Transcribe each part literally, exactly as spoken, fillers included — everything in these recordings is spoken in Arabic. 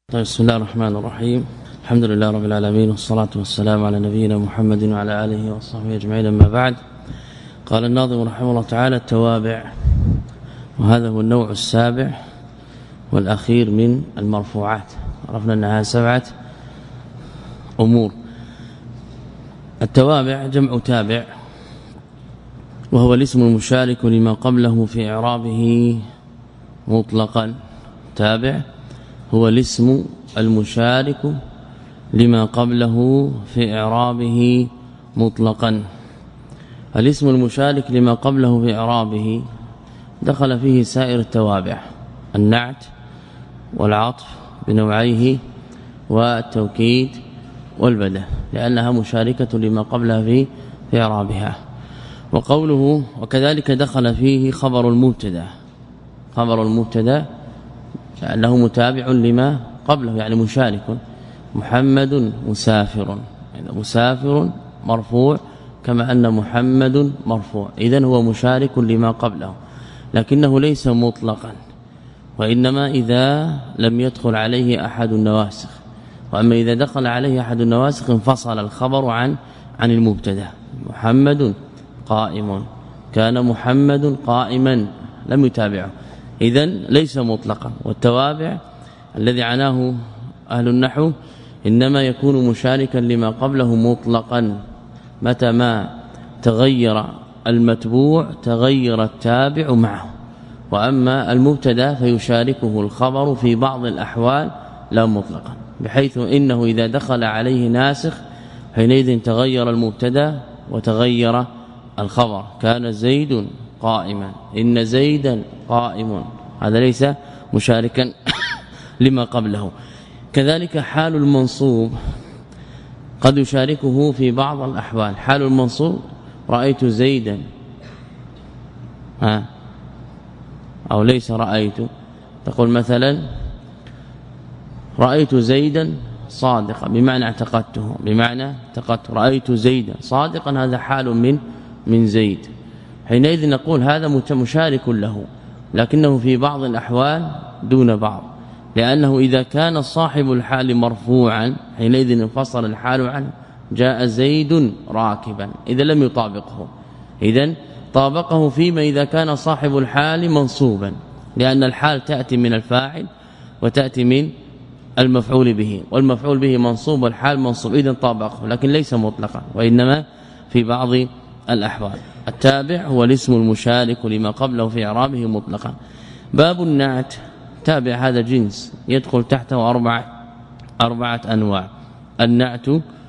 طيب بسم الله الرحمن الرحيم. الحمد لله رب العالمين والصلاة والسلام على نبينا محمد وعلى آله وصحبه أجمعين. أما بعد، قال الناظم رحمه الله تعالى: التوابع، وهذا هو النوع السابع والأخير من المرفوعات. عرفنا أنها سبعة أمور. التوابع جمع تابع، وهو الاسم المشارك لما قبله في إعرابه مطلقا. تابع هو الاسم المشارك لما قبله في إعرابه مطلقا. الاسم المشارك لما قبله في إعرابه دخل فيه سائر التوابع: النعت والعطف بنوعيه والتوكيد والبدل، لأنها مشاركة لما قبلها في في إعرابها. وقوله وكذلك دخل فيه خبر المبتدا. خبر المبتدا لأنه متابع لما قبله، يعني مشارك. محمد مسافر، يعني مسافر مرفوع كما أن محمد مرفوع، إذن هو مشارك لما قبله، لكنه ليس مطلقا، وإنما إذا لم يدخل عليه أحد النواسخ. وأما إذا دخل عليه أحد النواسخ انفصل الخبر عن عن المبتدا. محمد قائم، كان محمد قائما، لم يتابعه، إذن ليس مطلقا. والتوابع الذي عناه أهل النحو إنما يكون مشاركا لما قبله مطلقا، متى ما تغير المتبوع تغير التابع معه. وأما المبتدا فيشاركه الخبر في بعض الأحوال لا مطلقا، بحيث إنه إذا دخل عليه ناسخ حينئذ تغير المبتدا وتغير الخبر. كان زيد قائما، إن زيدا قائم، هذا ليس مشاركا لما قبله. كذلك حال المنصوب قد يشاركه في بعض الأحوال. حال المنصوب: رأيت زيدا، ها أو ليس رأيت، تقول مثلا رأيت زيدا صادقا، بمعنى اعتقدته، بمعنى اعتقدت. رأيت زيدا صادقا، هذا حال من من زيد. حينئذ نقول هذا مشارك له، لكنه في بعض الأحوال دون بعض، لأنه إذا كان صاحب الحال مرفوعا حينئذ انفصل الحال عنه. جاء زيد راكبا، إذا لم يطابقه، إذن طابقه فيما إذا كان صاحب الحال منصوبا، لأن الحال تأتي من الفاعل وتأتي من المفعول به، والمفعول به منصوب والحال منصوب، إذن طابقه، لكن ليس مطلقا، وإنما في بعض الأحوال. التابع هو الاسم المشارك لما قبله في إعرابه مطلقا. باب النعت. تابع هذا جنس يدخل تحته أربعة أربعة أنواع: النعت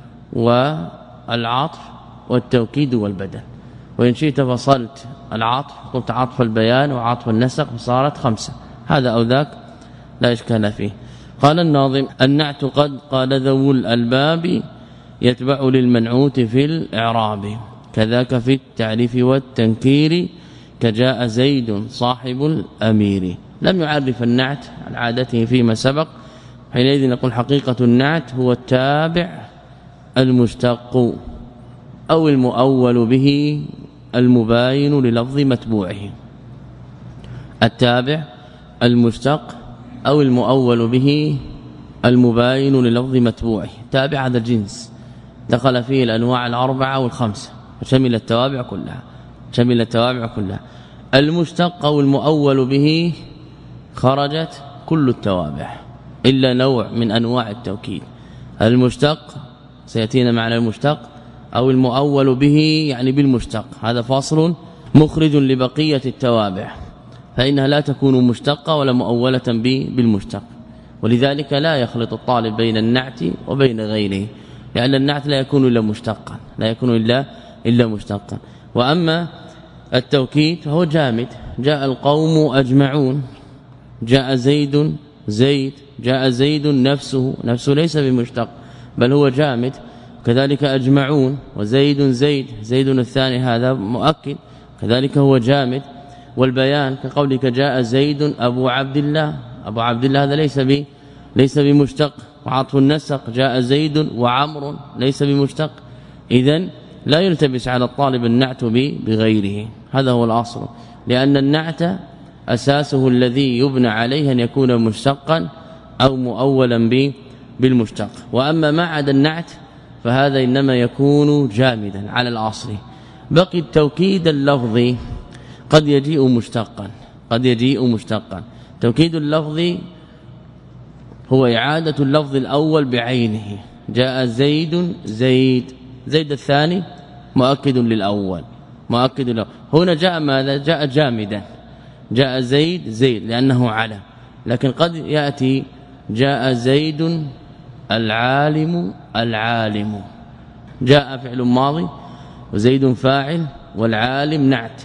والعطف والتوكيد والبدل. وإن شئت فصلت العطف، قلت عطف البيان وعطف النسق، فصارت خمسة، هذا أو ذاك لا إشكال فيه. قال الناظم: النعت قد قال ذو الألباب يتبع للمنعوت في الإعراب، كذاك في التعريف والتنكير، كجاء زيد صاحب الأمير. لم يعرف النعت عن عادته فيما سبق، حينئذ نقول حقيقة النعت هو التابع المشتق أو المؤول به المباين للفظ متبوعه. التابع المشتق أو المؤول به المباين للفظ متبوعه. تابع هذا الجنس دخل فيه الأنواع الأربعة والخمسة، شمل التوابع كلها، شمل التوابع كلها. المشتق أو المؤول به خرجت كل التوابع إلا نوع من أنواع التوكيد. المشتق سيأتينا معنى المشتق، أو المؤول به يعني بالمشتق، هذا فاصل مخرج لبقية التوابع، فإنها لا تكون مشتقة ولا مؤولة بالمشتق. ولذلك لا يخلط الطالب بين النعت وبين غيره، لأن النعت لا يكون إلا مشتقا، لا يكون إلا إلا مشتقا. وأما التوكيد فهو جامد: جاء القوم أجمعون، جاء زيد زيد، جاء زيد نفسه، نفسه ليس بمشتق بل هو جامد. كذلك أجمعون، وزيد زيد، زيد الثاني هذا مؤكد، كذلك هو جامد. والبيان كقولك جاء زيد أبو عبد الله، أبو عبد الله هذا ليس ب ليس بمشتق. وعطف النسق جاء زيد وعمر، ليس بمشتق. إذن لا يلتبس على الطالب النعت بغيره، هذا هو الأصل، لأن النعت أساسه الذي يبنى عليه أن يكون مشتقا أو مؤولا به بالمشتق. وأما ما عدا النعت فهذا إنما يكون جامدا على الأصل. بقي التوكيد اللفظي قد يجيء مشتقا قد يجيء مشتقا توكيد اللفظي هو إعادة اللفظ الأول بعينه. جاء زيد زيد زيد الثاني مؤكد للأول مؤكد له. هنا جاء ماذا؟ جاء جامدا جاء زيد زيد لأنه علم. لكن قد يأتي جاء زيد العالم العالم. جاء فعل ماضي وزيد فاعل والعالم نعت.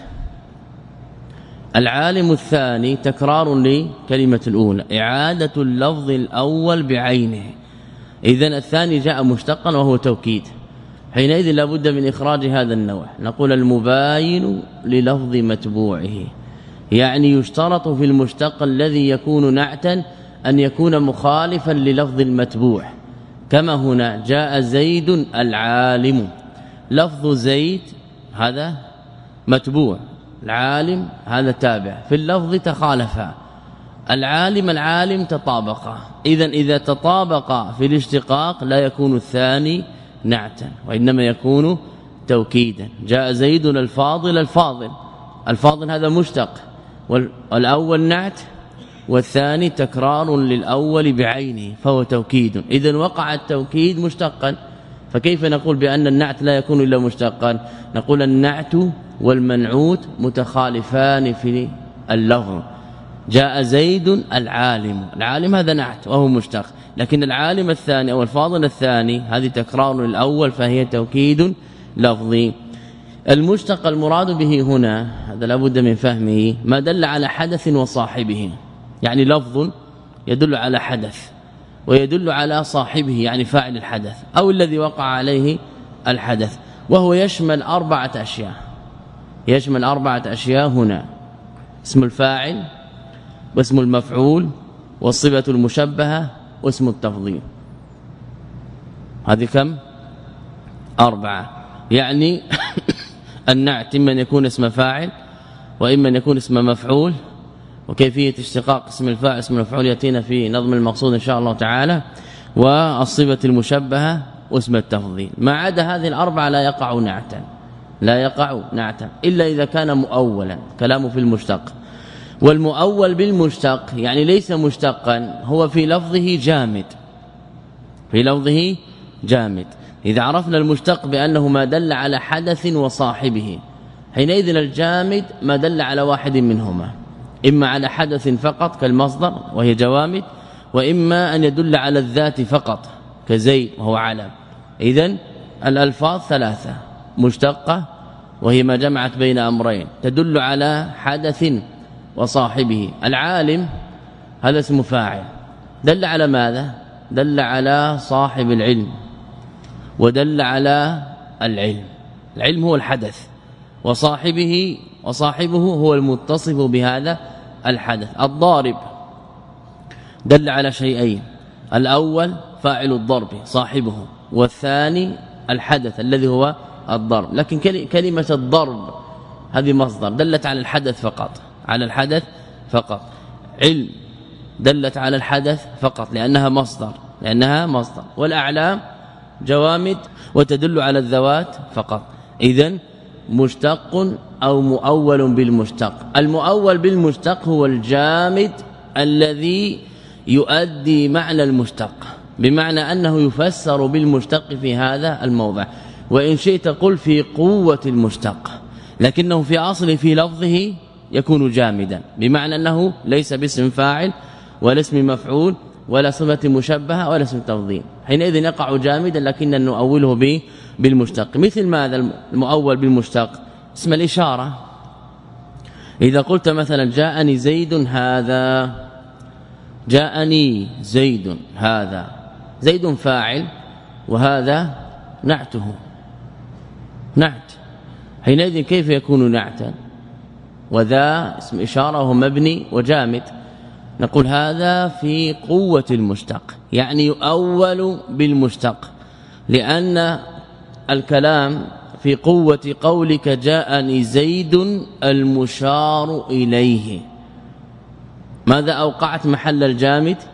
العالم الثاني تكرار لكلمة الأولى إعادة اللفظ الأول بعينه. إذن الثاني جاء مشتقا وهو توكيد. حينئذ لابد من إخراج هذا النوع. نقول المباين للفظ متبوعه، يعني يشترط في المشتق الذي يكون نعتا أن يكون مخالفا للفظ المتبوع. كما هنا جاء زيد العالم، لفظ زيد هذا متبوع، العالم هذا تابع، في اللفظ تخالفا. العالم العالم تطابقا. إذن إذا تطابقا في الاشتقاق لا يكون الثاني نعتا وإنما يكون توكيدا. جاء زيد الفاضل الفاضل الفاضل هذا مشتق، والأول نعت والثاني تكرار للأول بعينه فهو توكيد. إذن وقع التوكيد مشتقا. فكيف نقول بأن النعت لا يكون إلا مشتقا؟ نقول النعت والمنعوت متخالفان في اللفظ. جاء زيد العالم، العالم هذا نعت وهو مشتق، لكن العالم الثاني أو الفاضل الثاني هذه تكرار للأول فهي توكيد لفظي. المشتق المراد به هنا هذا لابد من فهمه ما دل على حدث وصاحبه، يعني لفظ يدل على حدث ويدل على صاحبه يعني فاعل الحدث أو الذي وقع عليه الحدث، وهو يشمل أربعة أشياء. يشمل أربعة أشياء هنا: اسم الفاعل واسم المفعول والصفة المشبهة واسم التفضيل. هذه كم؟ أربعة. يعني النعت إما أن يكون اسم فاعل وإما أن يكون اسم مفعول، وكيفية اشتقاق اسم الفاعل اسم المفعول يأتينا في نظم المقصود إن شاء الله تعالى، والصفة المشبهة واسم التفضيل. ما عدا هذه الأربعة لا يقع نعتا لا يقع نعتا إلا إذا كان مؤولا. كلامه في المشتق. والمؤول بالمشتق يعني ليس مشتقا، هو في لفظه جامد في لفظه جامد. إذا عرفنا المشتق بأنه ما دل على حدث وصاحبه، حينئذ الجامد ما دل على واحد منهما، إما على حدث فقط كالمصدر وهي جوامد، وإما أن يدل على الذات فقط كزيد وهو علم. إذن الألفاظ ثلاثة: مشتقة وهي ما جمعت بين أمرين تدل على حدث وصاحبه. العالم هذا اسم فاعل دل على ماذا؟ دل على صاحب العلم ودل على العلم. العلم هو الحدث وصاحبه وصاحبه هو المتصف بهذا الحدث. الضارب دل على شيئين: الأول فاعل الضرب صاحبه، والثاني الحدث الذي هو الضرب. لكن كلمة الضرب هذه مصدر دلت على الحدث فقط على الحدث فقط. علم دلت على الحدث فقط لأنها مصدر لأنها مصدر. والأعلام جوامد وتدل على الذوات فقط. إذن مشتق أو مؤول بالمشتق. المؤول بالمشتق هو الجامد الذي يؤدي معنى المشتق، بمعنى أنه يفسر بالمشتق في هذا الموضع. وإن شئت قل في قوة المشتق، لكنه في أصله في لفظه يكون جامدا، بمعنى أنه ليس باسم فاعل ولا اسم مفعول ولا صفة مشبهة ولا اسم تفضيل. حينئذ يقع جامدا لكن نؤوله به بالمشتق. مثل ماذا المؤول بالمشتق؟ اسم الإشارة. إذا قلت مثلا جاءني زيد هذا، جاءني زيد هذا، زيد فاعل وهذا نعته نعت. حينئذ كيف يكون نعتا وذا اسم إشارة وهو مبني وجامد؟ نقول هذا في قوة المشتق، يعني يؤول بالمشتق، لأن الكلام في قوة قولك جاءني زيد المشار إليه. ماذا أوقعت محل الجامد؟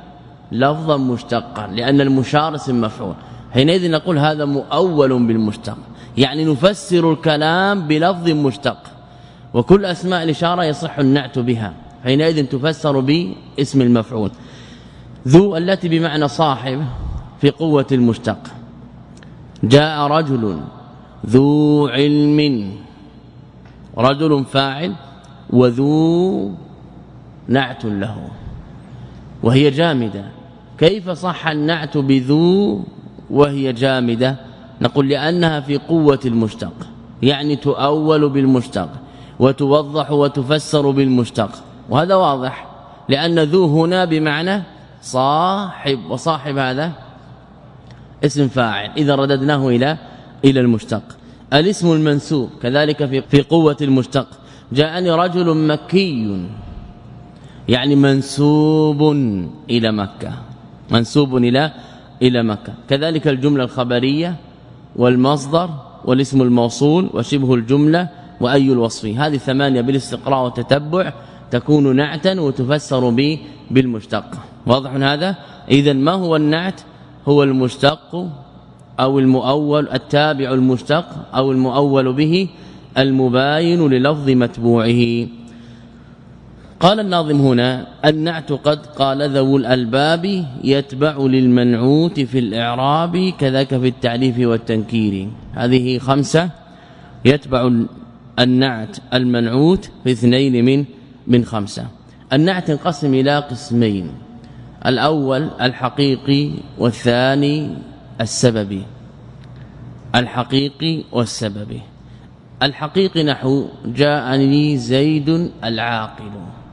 لفظا مشتقا لأن المشار اسم مفعول. حينئذ نقول هذا مؤول بالمشتق، يعني نفسر الكلام بلفظ مشتق، وكل أسماء الإشارة يصح النعت بها، حينئذ تفسر باسم المفعول. ذو التي بمعنى صاحب في قوة المشتق. جاء رجل ذو علم، رجل فاعل وذو نعت له وهي جامدة. كيف صح النعت بذو وهي جامدة؟ نقول لأنها في قوة المشتق، يعني تؤول بالمشتق وتوضح وتفسر بالمشتق، وهذا واضح لأن ذو هنا بمعنى صاحب، وصاحب هذا اسم فاعل إذا رددناه إلى إلى المشتق. الاسم المنسوب كذلك في في قوة المشتق. جاءني رجل مكي، يعني منسوب إلى مكة، منسوب إلى إلى مكة. كذلك الجملة الخبرية والمصدر والاسم الموصول وشبه الجملة وأي الوصف، هذه ثمانية بالاستقراء والتتبع تكون نعتا وتفسر به بالمشتق. واضح هذا؟ إذا ما هو النعت؟ هو المشتق أو المؤول التابع المشتق أو المؤول به المباين للفظ متبوعه. قال الناظم هنا: النعت قد قال ذو الألباب يتبع للمنعوت في الإعراب كذاك في التعريف والتنكير. هذه خمسة يتبع النعت المنعوت في اثنين من من خمسة. النعت انقسم إلى قسمين: الأول الحقيقي والثاني السببي. الحقيقي والسببي. الحقيقي نحو جاءني زيد العاقل.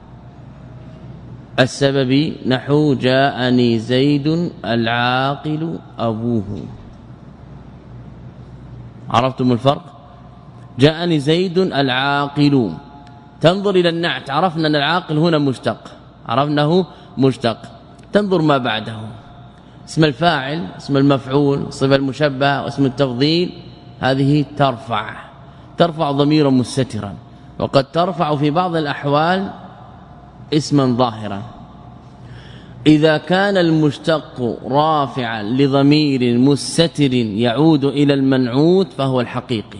السببي نحو جاءني زيد العاقل أبوه. عرفتم الفرق؟ جاءني زيد العاقل، تنظر إلى النعت، عرفنا أن العاقل هنا مشتق، عرفناه مشتق، تنظر ما بعده، اسم الفاعل، اسم المفعول، صفة المشبه واسم التفضيل، هذه ترفع ترفع ضميرا مستترا، وقد ترفع في بعض الأحوال اسما ظاهرا. إذا كان المشتق رافعا لضمير مستتر يعود إلى المنعوت فهو الحقيقي،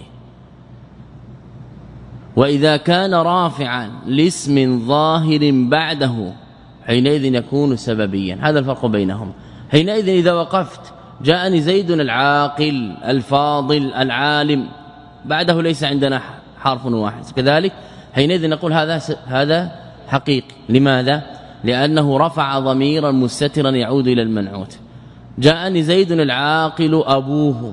وإذا كان رافعا لاسم ظاهر بعده حينئذ يكون سببيا. هذا الفرق بينهم. حينئذ إذا وقفت جاءني زيد العاقل الفاضل العالم، بعده ليس عندنا حرف واحد، كذلك حينئذ نقول هذا هذا حقيقي. لماذا؟ لأنه رفع ضميرا مستترا يعود إلى المنعوت. جاءني زيد العاقل أبوه،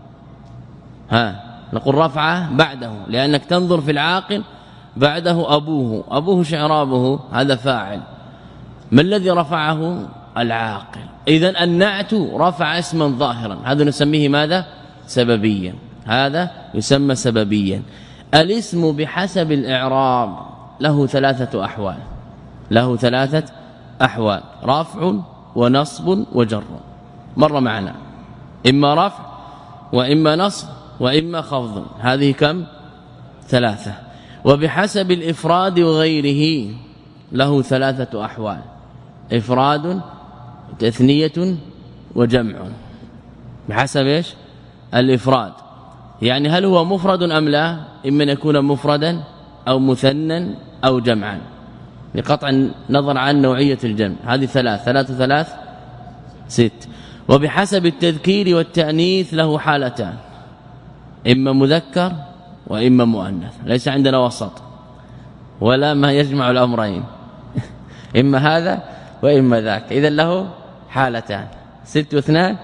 ها نقول رفعه بعده، لأنك تنظر في العاقل بعده أبوه. أبوه شعرابه هذا فاعل، ما الذي رفعه؟ العاقل. إذن النعت رفع اسما ظاهرا، هذا نسميه ماذا؟ سببيا. هذا يسمى سببيا. الاسم بحسب الإعراب له ثلاثة أحوال، له ثلاثة أحوال: رفع ونصب وجر. مر معنا إما رفع وإما نصب وإما خفض، هذه كم؟ ثلاثة. وبحسب الإفراد وغيره له ثلاثة أحوال: إفراد، تثنية، وجمع. بحسب إيش؟ الإفراد، يعني هل هو مفرد أم لا؟ إما أن يكون مفردا أو مثنى أو جمعا، بقطع النظر عن نوعية الجمع. هذه ثلاث ثلاث ثلاث ست. وبحسب التذكير والتأنيث له حالتان: إما مذكر وإما مؤنث، ليس عندنا وسط ولا ما يجمع الأمرين إما هذا وإما ذاك. إذن له حالتان: ست واثنان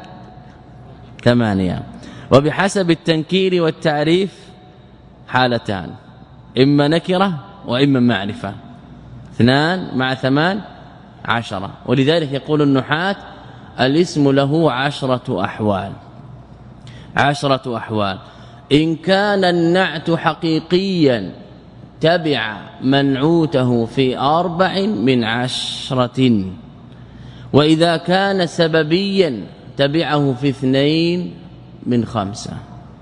ثمانية. وبحسب التنكير والتعريف حالتان: إما نكرة وإما معرفة، اثنان مع ثمان عشرة. ولذلك يقول النحاة: الاسم له عشرة أحوال. عشرة أحوال. إن كان النعت حقيقيا تبع منعوته في أربع من عشرة، وإذا كان سببيا تبعه في اثنين من خمسة.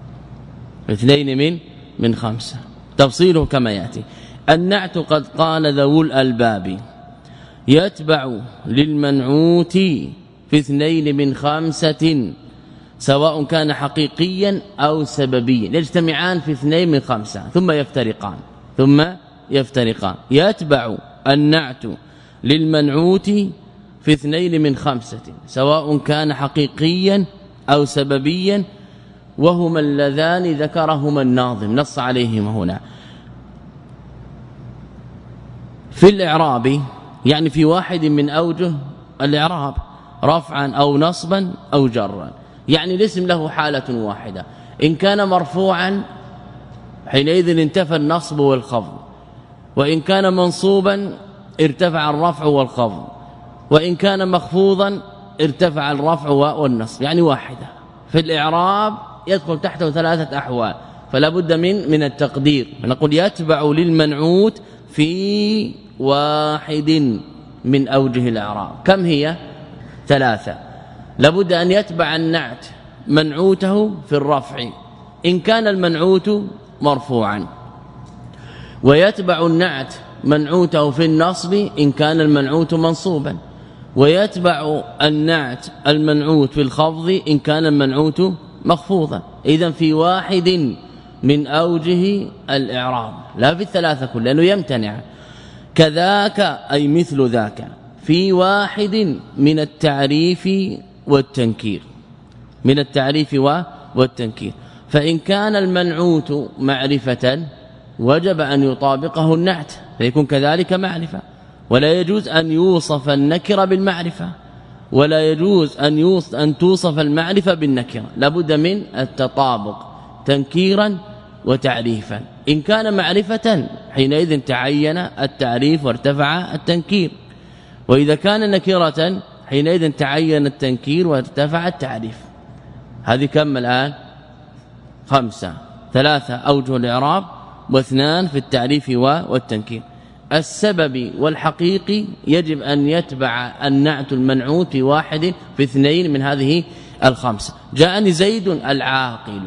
اثنين من من خمسة. تفصيله كما يأتي: النعت قد قال ذو الألباب يتبع للمنعوت في اثنين من خمسة سواء كان حقيقيا أو سببيا، يجتمعان في اثنين من خمسة ثم يفترقان ثم يفترقان. يتبع النعت للمنعوت في اثنين من خمسة سواء كان حقيقيا أو سببيا، وهما اللذان ذكرهما الناظم نص عليهما هنا. في الإعراب يعني في واحد من أوجه الإعراب رفعا أو نصبا أو جرا، يعني الاسم له حالة واحدة، إن كان مرفوعا حينئذ انتفى النصب والخفض، وإن كان منصوبا ارتفع الرفع والخفض، وإن كان مخفوضا ارتفع الرفع والنصب، يعني واحدة. في الإعراب يدخل تحته ثلاثة أحوال، فلا بد من من التقدير، نقول يتبع للمنعوت في واحد من أوجه الإعراب. كم هي؟ ثلاثة. لابد أن يتبع النعت منعوته في الرفع إن كان المنعوت مرفوعا، ويتبع النعت منعوته في النصب إن كان المنعوت منصوبا، ويتبع النعت المنعوت في الخفض إن كان المنعوت مخفوضا. إذن في واحد من أوجه الإعراب، لا في الثلاثة كلها لأنه يمتنع. كذاك أي مثل ذاك في واحد من التعريف والتنكير، من التعريف والتنكير. فإن كان المنعوت معرفة وجب أن يطابقه النعت فيكون كذلك معرفة، ولا يجوز أن يوصف النكرة بالمعرفة، ولا يجوز أن يوصف أن توصف المعرفة بالنكرة، لابد من التطابق تنكيرا وتعريفا. إن كان معرفة حينئذ تعين التعريف وارتفع التنكير، وإذا كان نكرة حينئذ تعين التنكير وارتفع التعريف. هذه كم الآن؟ خمسة، ثلاثة أوجه الإعراب واثنان في التعريف والتنكير. السبب والحقيقي يجب أن يتبع النعت المنعوت في واحد في اثنين من هذه الخمسة. جاءني زيد العاقل،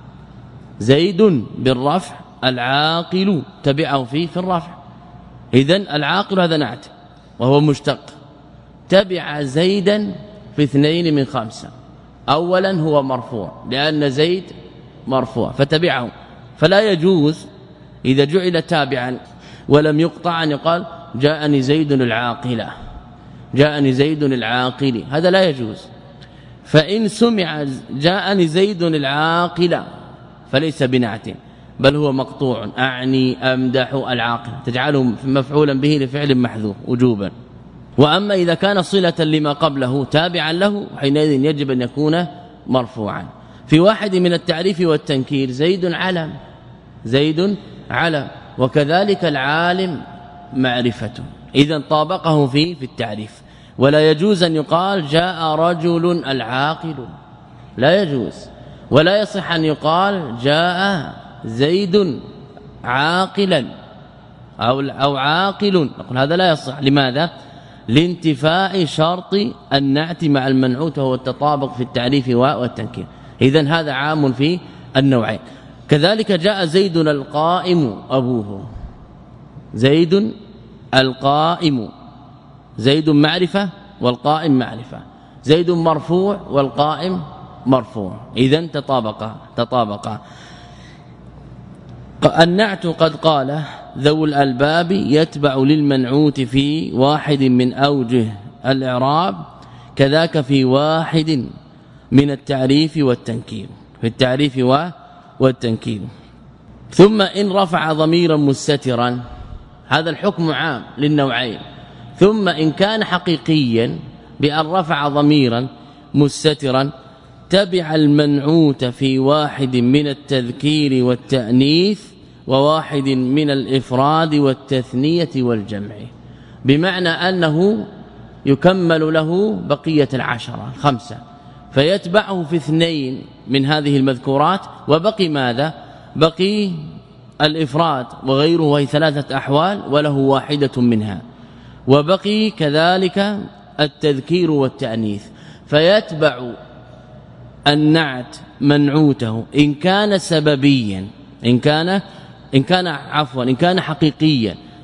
زيد بالرفع، العاقل تبعه فيه في الرفع، إذن العاقل هذا نعت وهو مشتق، تبع زيدا في اثنين من خمسة. أولا هو مرفوع لأن زيد مرفوع فتبعه، فلا يجوز إذا جعل تابعا ولم يقطع أن يقال جاءني زيد العاقلة، جاءني زيد العاقل، هذا لا يجوز. فإن سمع جاءني زيد العاقلة فليس بنعت بل هو مقطوع، أعني أمدح العاقل، تجعله مفعولا به لفعل محذوف وجوبا. وأما إذا كان صلة لما قبله تابعا له حينئذ يجب أن يكون مرفوعا. في واحد من التعريف والتنكير زيد علم، زيد علم، وكذلك العالم معرفة، إذا طابقه فيه في التعريف. ولا يجوز أن يقال جاء رجل العاقل، لا يجوز. ولا يصح أن يقال جاء زيد عاقلا أو أو عاقل، نقول هذا لا يصح. لماذا؟ لانتفاء شرط النعت مع المنعوت وهو التطابق في التعريف والتنكير. إذن هذا عام في النوعين. كذلك جاء زيد القائم أبوه، زيد القائم، زيد معرفة والقائم معرفة، زيد مرفوع والقائم مرفوع، إذن تطابقا تطابقا. النعت قد قال ذو الألباب يتبع للمنعوت في واحد من أوجه الإعراب، كذاك في واحد من التعريف والتنكير، في التعريف والتنكير. ثم إن رفع ضميرا مستترا، هذا الحكم عام للنوعين. ثم إن كان حقيقيا بأن رفع ضميرا مستترا تبع المنعوت في واحد من التذكير والتأنيث وواحد من الإفراد والتثنية والجمع، بمعنى أنه يكمل له بقية العشرة الخمسة، فيتبعه في اثنين من هذه المذكورات، وبقي ماذا؟ بقي الإفراد وغيره وهي ثلاثة أحوال وله واحدة منها، وبقي كذلك التذكير والتأنيث. فيتبع النعت منعوته إن كان سببيا، إن كان إن كان عفوا إن كان حقيقيا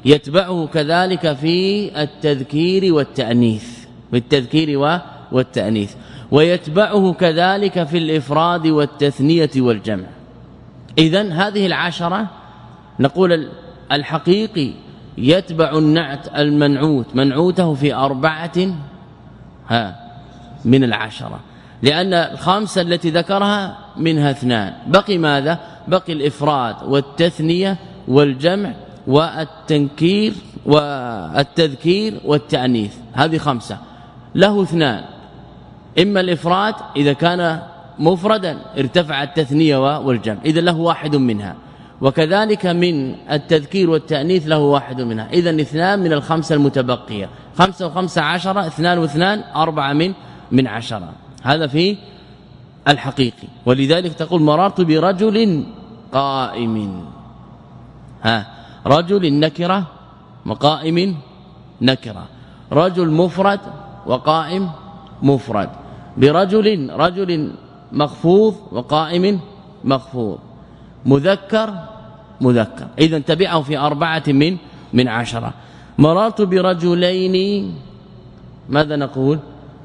يتبعه كذلك في التذكير والتأنيث بالتذكير والتأنيث ويتبعه كذلك في الإفراد والتثنية والجمع. إذن هذه العشرة نقول الحقيقي يتبع النعت المنعوت منعوته في أربعة ها من العشرة، لأن الخمسة التي ذكرها منها اثنان، بقي ماذا؟ بقي الإفراد والتثنية والجمع والتنكير والتذكير والتأنيث، هذه خمسة، له اثنان، إما الإفراد إذا كان مفردا ارتفع التثنية والجمع إذا له واحد منها، وكذلك من التذكير والتأنيث له واحد منها، إذا اثنان من الخمسة المتبقية، خمسة وخمسة عشرة، اثنان واثنان أربعة من من عشرة، هذا في الحقيقي. ولذلك تقول مررت برجل قائم، ها رجل نكرة وقائم نكرة، رجل مفرد وقائم مفرد، برجل رجل مخفوض وقائم مخفوض، مذكر مذكر، إذا تبعه في أربعة من من عشرة. مررت برجلين ماذا نقول؟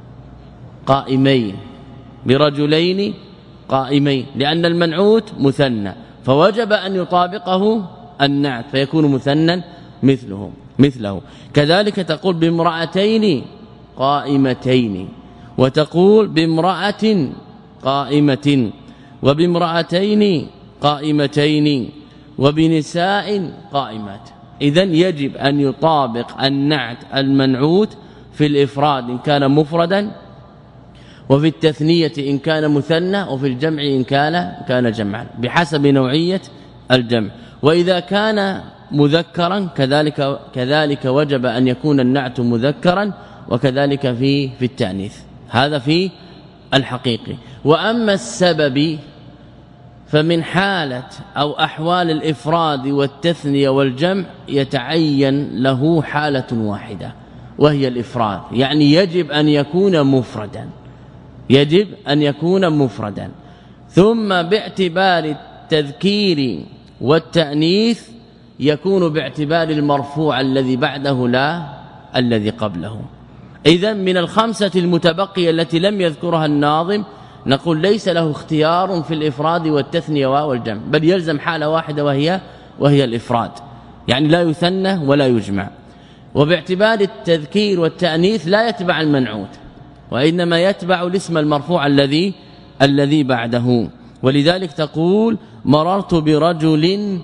قائمين، برجلين قائمين، لأن المنعوت مثنى فوجب أن يطابقه النعت فيكون مثنى مثله مثله. كذلك تقول بامرأتين قائمتين، وتقول بامرأة قائمة، وبامرأتين قائمتين، وبنساء قائمات. إذن يجب أن يطابق النعت المنعوت في الإفراد إن كان مفردا، وفي التثنية إن كان مثنى، وفي الجمع إن كان كان جمعا بحسب نوعية الجمع. وإذا كان مذكرا كذلك كذلك وجب أن يكون النعت مذكرا، وكذلك في في التأنيث، هذا في الحقيقي. وأما السبب فمن حالة أو أحوال الإفراد والتثنية والجمع يتعين له حالة واحدة وهي الإفراد، يعني يجب أن يكون مفردا، يجب أن يكون مفردا. ثم باعتبار التذكير والتأنيث يكون باعتبار المرفوع الذي بعده لا الذي قبله. إذن من الخمسة المتبقية التي لم يذكرها الناظم نقول ليس له اختيار في الإفراد والتثنية والجمع، بل يلزم حالة واحدة وهي وهي الإفراد، يعني لا يثنى ولا يجمع. وباعتبار التذكير والتأنيث لا يتبع المنعوت، وإنما يتبع الاسم المرفوع الذي الذي بعده. ولذلك تقول مررت برجل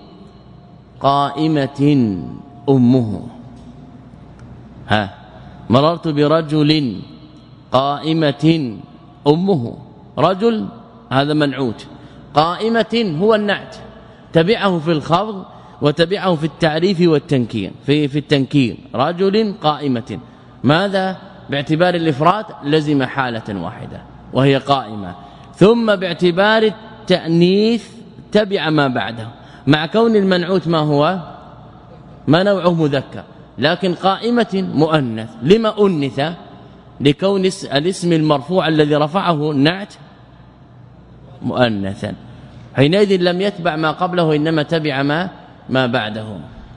قائمة أمه، ها مررت برجل قائمة أمه، رجل هذا منعوت، قائمة هو النعت، تبعه في الخفض وتبعه في التعريف والتنكير، في في التنكير رجل قائمة، ماذا باعتبار الإفراد لزم حالة واحدة وهي قائمة. ثم باعتبار التأنيث تبع ما بعده، مع كون المنعوت ما هو ما نوعه مذكر، لكن قائمة مؤنث، لما أنث؟ لكون الاسم المرفوع الذي رفعه النعت مؤنثا، حينئذ لم يتبع ما قبله إنما تبع ما ما بعده.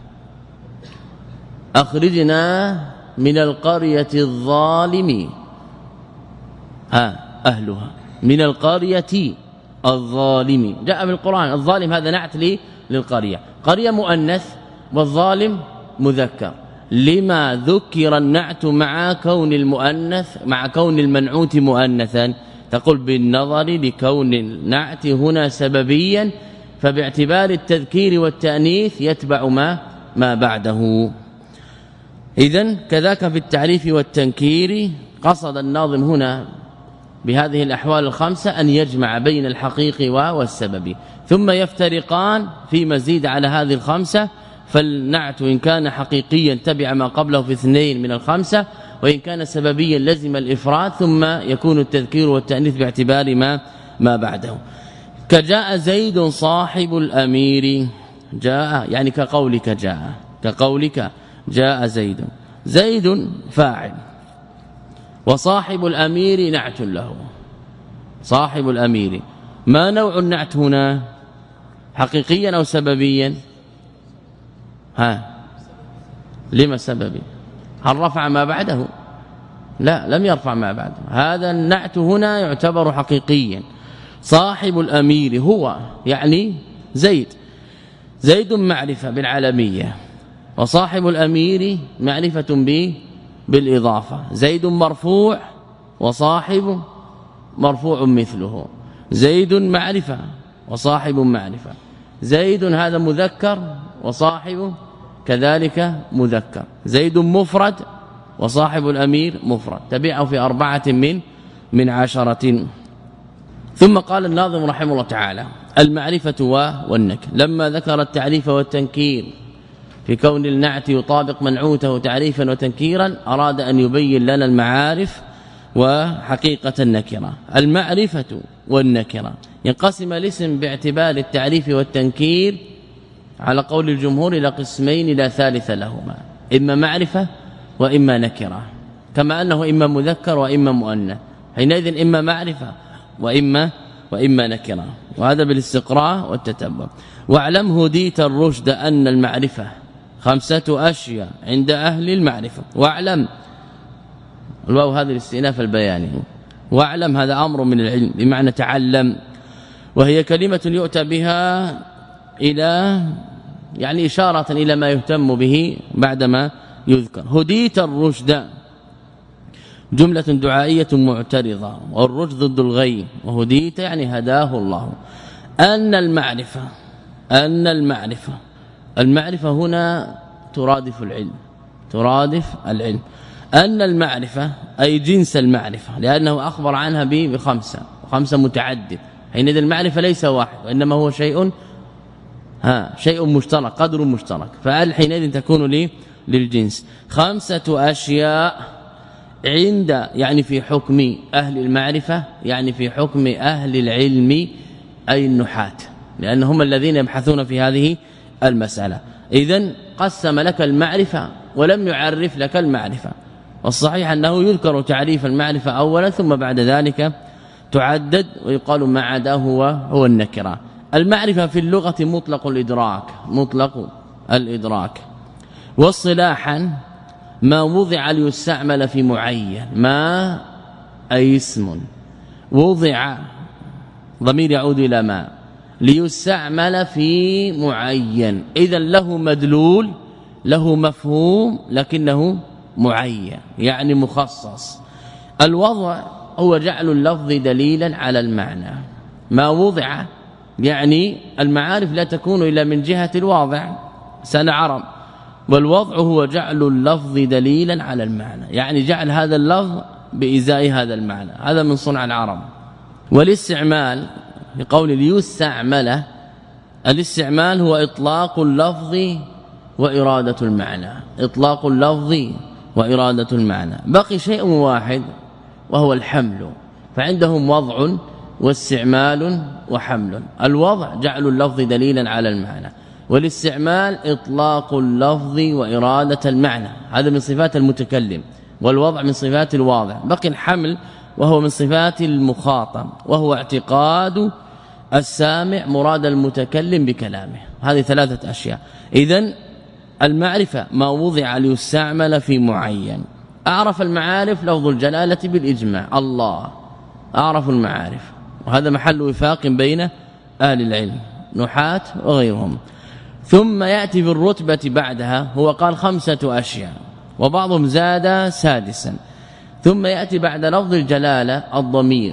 أخرجنا من القرية الظالم، ها أهلها من القرية الظالم، جاء في القرآن الظالم هذا نعت لي للقرية، قرية مؤنث والظالم مذكر، لما ذكر النعت مع كون المؤنث مع كون المنعوت مؤنثا؟ تقول بالنظر لكون النعت هنا سببيا، فباعتبار التذكير والتأنيث يتبع ما ما بعده. إذن كذاك في التعريف والتنكير قصد الناظم هنا بهذه الأحوال الخمسة أن يجمع بين الحقيقي والسببي، ثم يفترقان في مزيد على هذه الخمسة. فالنعت إن كان حقيقيا تبع ما قبله في اثنين من الخمسة، وإن كان سببيا لزم الإفراد، ثم يكون التذكير والتأنيث باعتبار ما ما بعده. كجاء زيد صاحب الأمير، جاء يعني كقولك جاء، كقولك جاء زيد، زيد فاعل وصاحب الأمير نعت له، صاحب الأمير ما نوع النعت هنا؟ حقيقيا أو سببيا؟ ها لما سبب؟ هل رفع ما بعده؟ لا، لم يرفع ما بعده. هذا النعت هنا يعتبر حقيقيا. صاحب الأمير هو يعني زيد، زيد معرفة بالعالمية، وصاحب الأمير معرفة به بالإضافة. زيد مرفوع وصاحب مرفوع مثله. زيد معرفة وصاحب معرفة. زيد هذا مذكر وصاحب كذلك مذكر. زيد مفرد وصاحب الأمير مفرد. تبعه في أربعة من من عشرة. ثم قال الناظم رحمه الله تعالى: المعرفة والنكر. لما ذكر التعريف والتنكير في كون النعت يطابق منعوته تعريفا وتنكيرا، أراد أن يبين لنا المعارف وحقيقة النكرة. المعرفة والنكرة ينقسم الاسم باعتبار التعريف والتنكير على قول الجمهور إلى قسمين لا ثالث لهما: إما معرفة وإما نكرة، كما أنه إما مذكر وإما مؤنث. حينئذ إما معرفة وإما وإما نكرة، وهذا بالاستقراء والتتبع. واعلم هديت الرشد أن المعرفة خمسة أشياء عند أهل المعرفة. واعلم، الواو هذا الاستئناف البياني. واعلم هذا أمر من العلم بمعنى تعلم، وهي كلمة يؤتى بها إلى يعني إشارة إلى ما يهتم به بعدما يذكر. هديت الرشد جملة دعائية معترضة، والرشد ضد الغي، وهديت يعني هداه الله. أن المعرفة أن المعرفة المعرفة هنا ترادف العلم، ترادف العلم. أن المعرفة أي جنس المعرفة، لأنه أخبر عنها بخمسة، وخمسة متعدد. حينئذ المعرفة ليس واحد، وإنما هو شيء ها شيء مشترك، قدر مشترك، فال حينئذ تكون لي للجنس. خمسة أشياء عند يعني في حكم أهل المعرفة، يعني في حكم أهل العلم أي النحاة، لأنهم الذين يبحثون في هذه المسألة. إذن قسم لك المعرفة ولم يعرف لك المعرفة، والصحيح أنه يذكر تعريف المعرفة أولا ثم بعد ذلك تعدد ويقال ما عداه هو هو النكرة. المعرفة في اللغة مطلق الإدراك، مطلق الإدراك. والصلاحا ما وضع ليستعمل في معين. ما أي اسم وضع، ضمير يعود إلى ما، ليستعمل في معين. إذن له مدلول، له مفهوم، لكنه معين يعني مخصص. الوضع هو جعل اللفظ دليلا على المعنى. ما وضع يعني المعارف لا تكون إلا من جهة الواضع، سنعرف. والوضع هو جعل اللفظ دليلا على المعنى، يعني جعل هذا اللفظ بإزاء هذا المعنى، هذا من صنع العرب. والاستعمال في قول ليستعمل، الاستعمال هو إطلاق اللفظ وإرادة المعنى، إطلاق اللفظ وإرادة المعنى. بقي شيء واحد وهو الحمل، فعندهم وضع واستعمال وحمل. الوضع جعل اللفظ دليلا على المعنى، والاستعمال إطلاق اللفظ وإرادة المعنى، هذا من صفات المتكلم، والوضع من صفات الواضع. بقي الحمل وهو من صفات المخاطب، وهو اعتقاد السامع مراد المتكلم بكلامه. هذه ثلاثة أشياء. إذن المعرفة ما وضع ليستعمل في معين. أعرف المعارف لفظ الجلالة بالإجماع، الله أعرف المعارف، وهذا محل وفاق بين أهل العلم نحاة وغيرهم. ثم يأتي بالرتبة بعدها، هو قال خمسة أشياء وبعضهم زاد سادسا. ثم يأتي بعد لفظ الجلالة الضمير،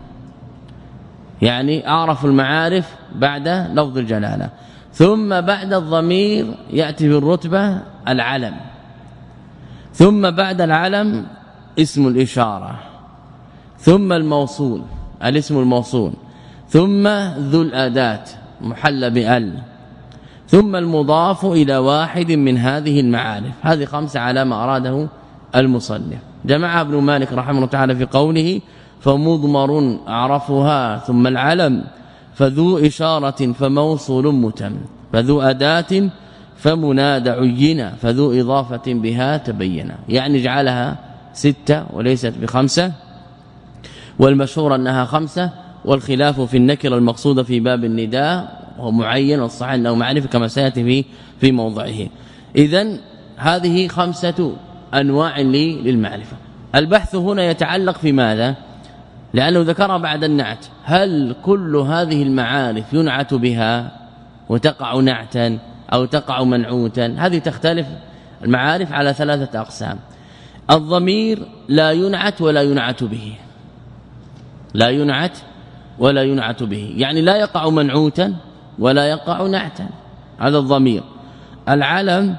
يعني أعرف المعارف بعد لفظ الجلالة. ثم بعد الضمير يأتي بالرتبة العلم. ثم بعد العلم اسم الإشارة. ثم الموصول، الاسم الموصول. ثم ذو الأداة محل بأل. ثم المضاف إلى واحد من هذه المعارف. هذه خمسة على ما أراده المصنف. جمعها ابن مالك رحمه الله تعالى في قوله فمضمر أعرفها، ثم العلم، فذو إشارة فموصول متم، فذو أداة فمنادى عينا، فذو إضافة بها تبينا. يعني جعلها ستة وليست بخمسة، والمشهور أنها خمسة، والخلاف في النكرة المقصودة في باب النداء وهو معين، والصحيح أنه معرفة كما سيأتي في في موضعه. إذن هذه خمسة أنواع للمعرفة. البحث هنا يتعلق في ماذا؟ لأنه ذكر بعد النعت، هل كل هذه المعارف ينعت بها وتقع نعتا أو تقع منعوتا؟ هذه تختلف المعارف على ثلاثة أقسام. الضمير لا ينعت ولا ينعت به، لا ينعت ولا ينعت به، يعني لا يقع منعوتا ولا يقع نعتا، هذا الضمير. العلم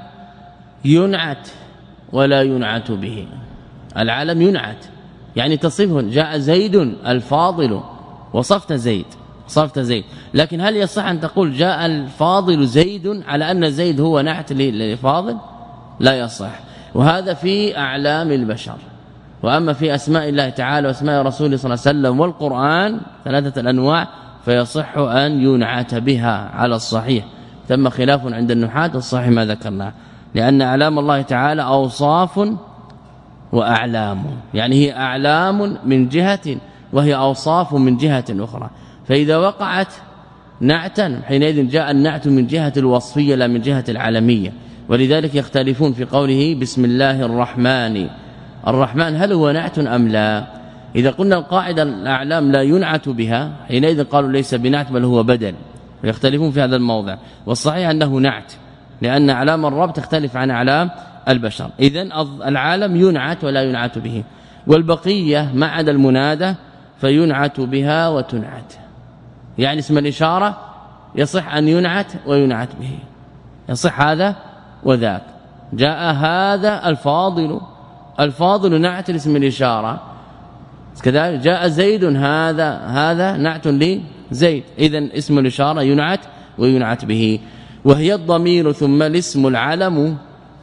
ينعت ولا ينعت به، العلم ينعت يعني تصفه، جاء زيد الفاضل، وصفت زيد وصفت زيد، لكن هل يصح أن تقول جاء الفاضل زيد على أن زيد هو نعت للفاضل؟ لا يصح. وهذا في أعلام البشر. وأما في أسماء الله تعالى وأسماء رسوله صلى الله عليه وسلم والقرآن ثلاثة الأنواع فيصح أن ينعت بها على الصحيح. ثم خلاف عند النحاة، الصحيح ما ذكرناه، لأن أعلام الله تعالى أوصاف وأعلام، يعني هي أعلام من جهة وهي أوصاف من جهة أخرى. فإذا وقعت نعتا حينئذ جاء النعت من جهة الوصفية لا من جهة العالمية. ولذلك يختلفون في قوله بسم الله الرحمن، الرحمن هل هو نعت أم لا؟ إذا قلنا القاعدة الأعلام لا ينعت بها حينئذ قالوا ليس بنعت بل هو بدل، ويختلفون في هذا الموضع. والصحيح أنه نعت، لأن أعلام الرب تختلف عن أعلام البشر. إذن العالم ينعت ولا ينعت به، والبقية ما عدا المنادى فينعت بها وتنعت، يعني اسم الإشارة يصح أن ينعت وينعت به، يصح هذا وذاك. جاء هذا الفاضل، الفاضل نعت لاسم الإشارة، كذلك جاء زيد هذا، هذا نعت لزيد، إذن اسم الإشارة ينعت وينعت به. وهي الضمير ثم الاسم العلم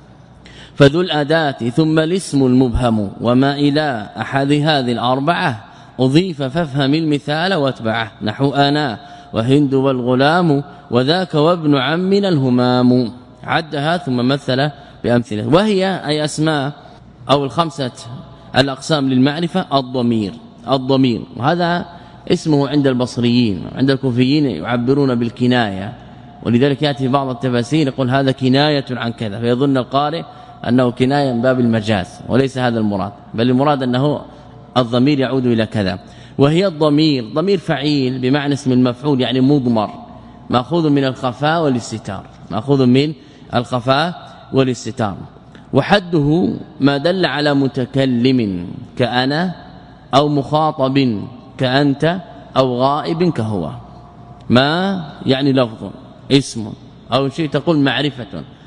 فذو الأداة ثم الاسم المبهم، وما إلى أحد هذه الأربعة أضيف فافهم المثال واتبعه، نحو أنا وهند والغلام وذاك وابن عمنا الهمام. عدها ثم مثل بأمثلة. وهي أي أسماء أو الخمسة الأقسام للمعرفة الضمير، الضمير وهذا اسمه عند البصريين، عند الكوفيين يعبرون بالكناية، ولذلك يأتي بعض التفاسير يقول هذا كناية عن كذا، فيظن القارئ أنه كناية من باب المجاز، وليس هذا المراد، بل المراد أنه الضمير يعود إلى كذا. وهي الضمير ضمير فعيل بمعنى اسم المفعول، يعني مضمر، مأخوذ من الخفاء والاستتار، مأخوذ من الخفاء والاستتار. وحده ما دل على متكلم كأنا أو مخاطب كأنت أو غائب كهو، ما يعني لفظ اسم أو شيء تقول معرفة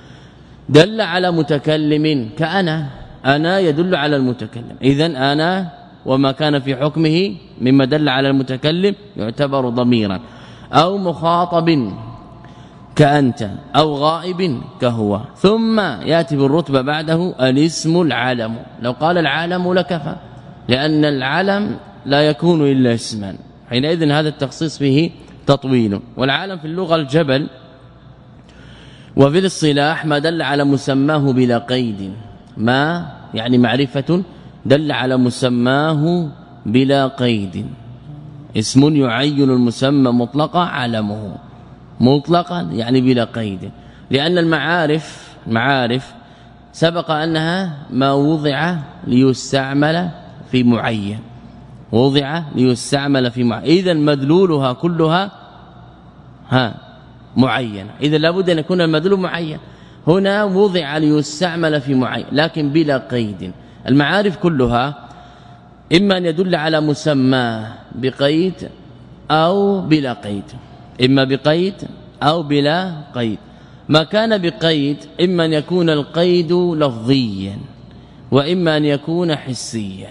دل على متكلم كأنا، أنا يدل على المتكلم، إذن أنا وما كان في حكمه مما دل على المتكلم يعتبر ضميرا. أو مخاطب كأنت أو غائب كهو. ثم يأتي بالرتبة بعده الاسم العلم، لو قال العالم لكفى، لأن العلم لا يكون إلا اسما، حينئذ هذا التخصيص فيه تطويل. والعالم في اللغة الجبل، وفي الاصطلاح ما دل على مسماه بلا قيد، ما يعني معرفة دل على مسماه بلا قيد، اسم يعين المسمى مطلقا علمه، مطلقا يعني بلا قيد. لأن المعارف معارف سبق أنها ما وضع ليستعمل في معين، وضع ليستعمل في معين، إذا مدلولها كلها ها معين، إذا لابد أن يكون المدلول معين. هنا وضع ليستعمل في معين لكن بلا قيد. المعارف كلها إما أن يدل على مسمى بقيد أو بلا قيد، إما بقيد أو بلا قيد. ما كان بقيد إما أن يكون القيد لفظيا وإما أن يكون حسيا،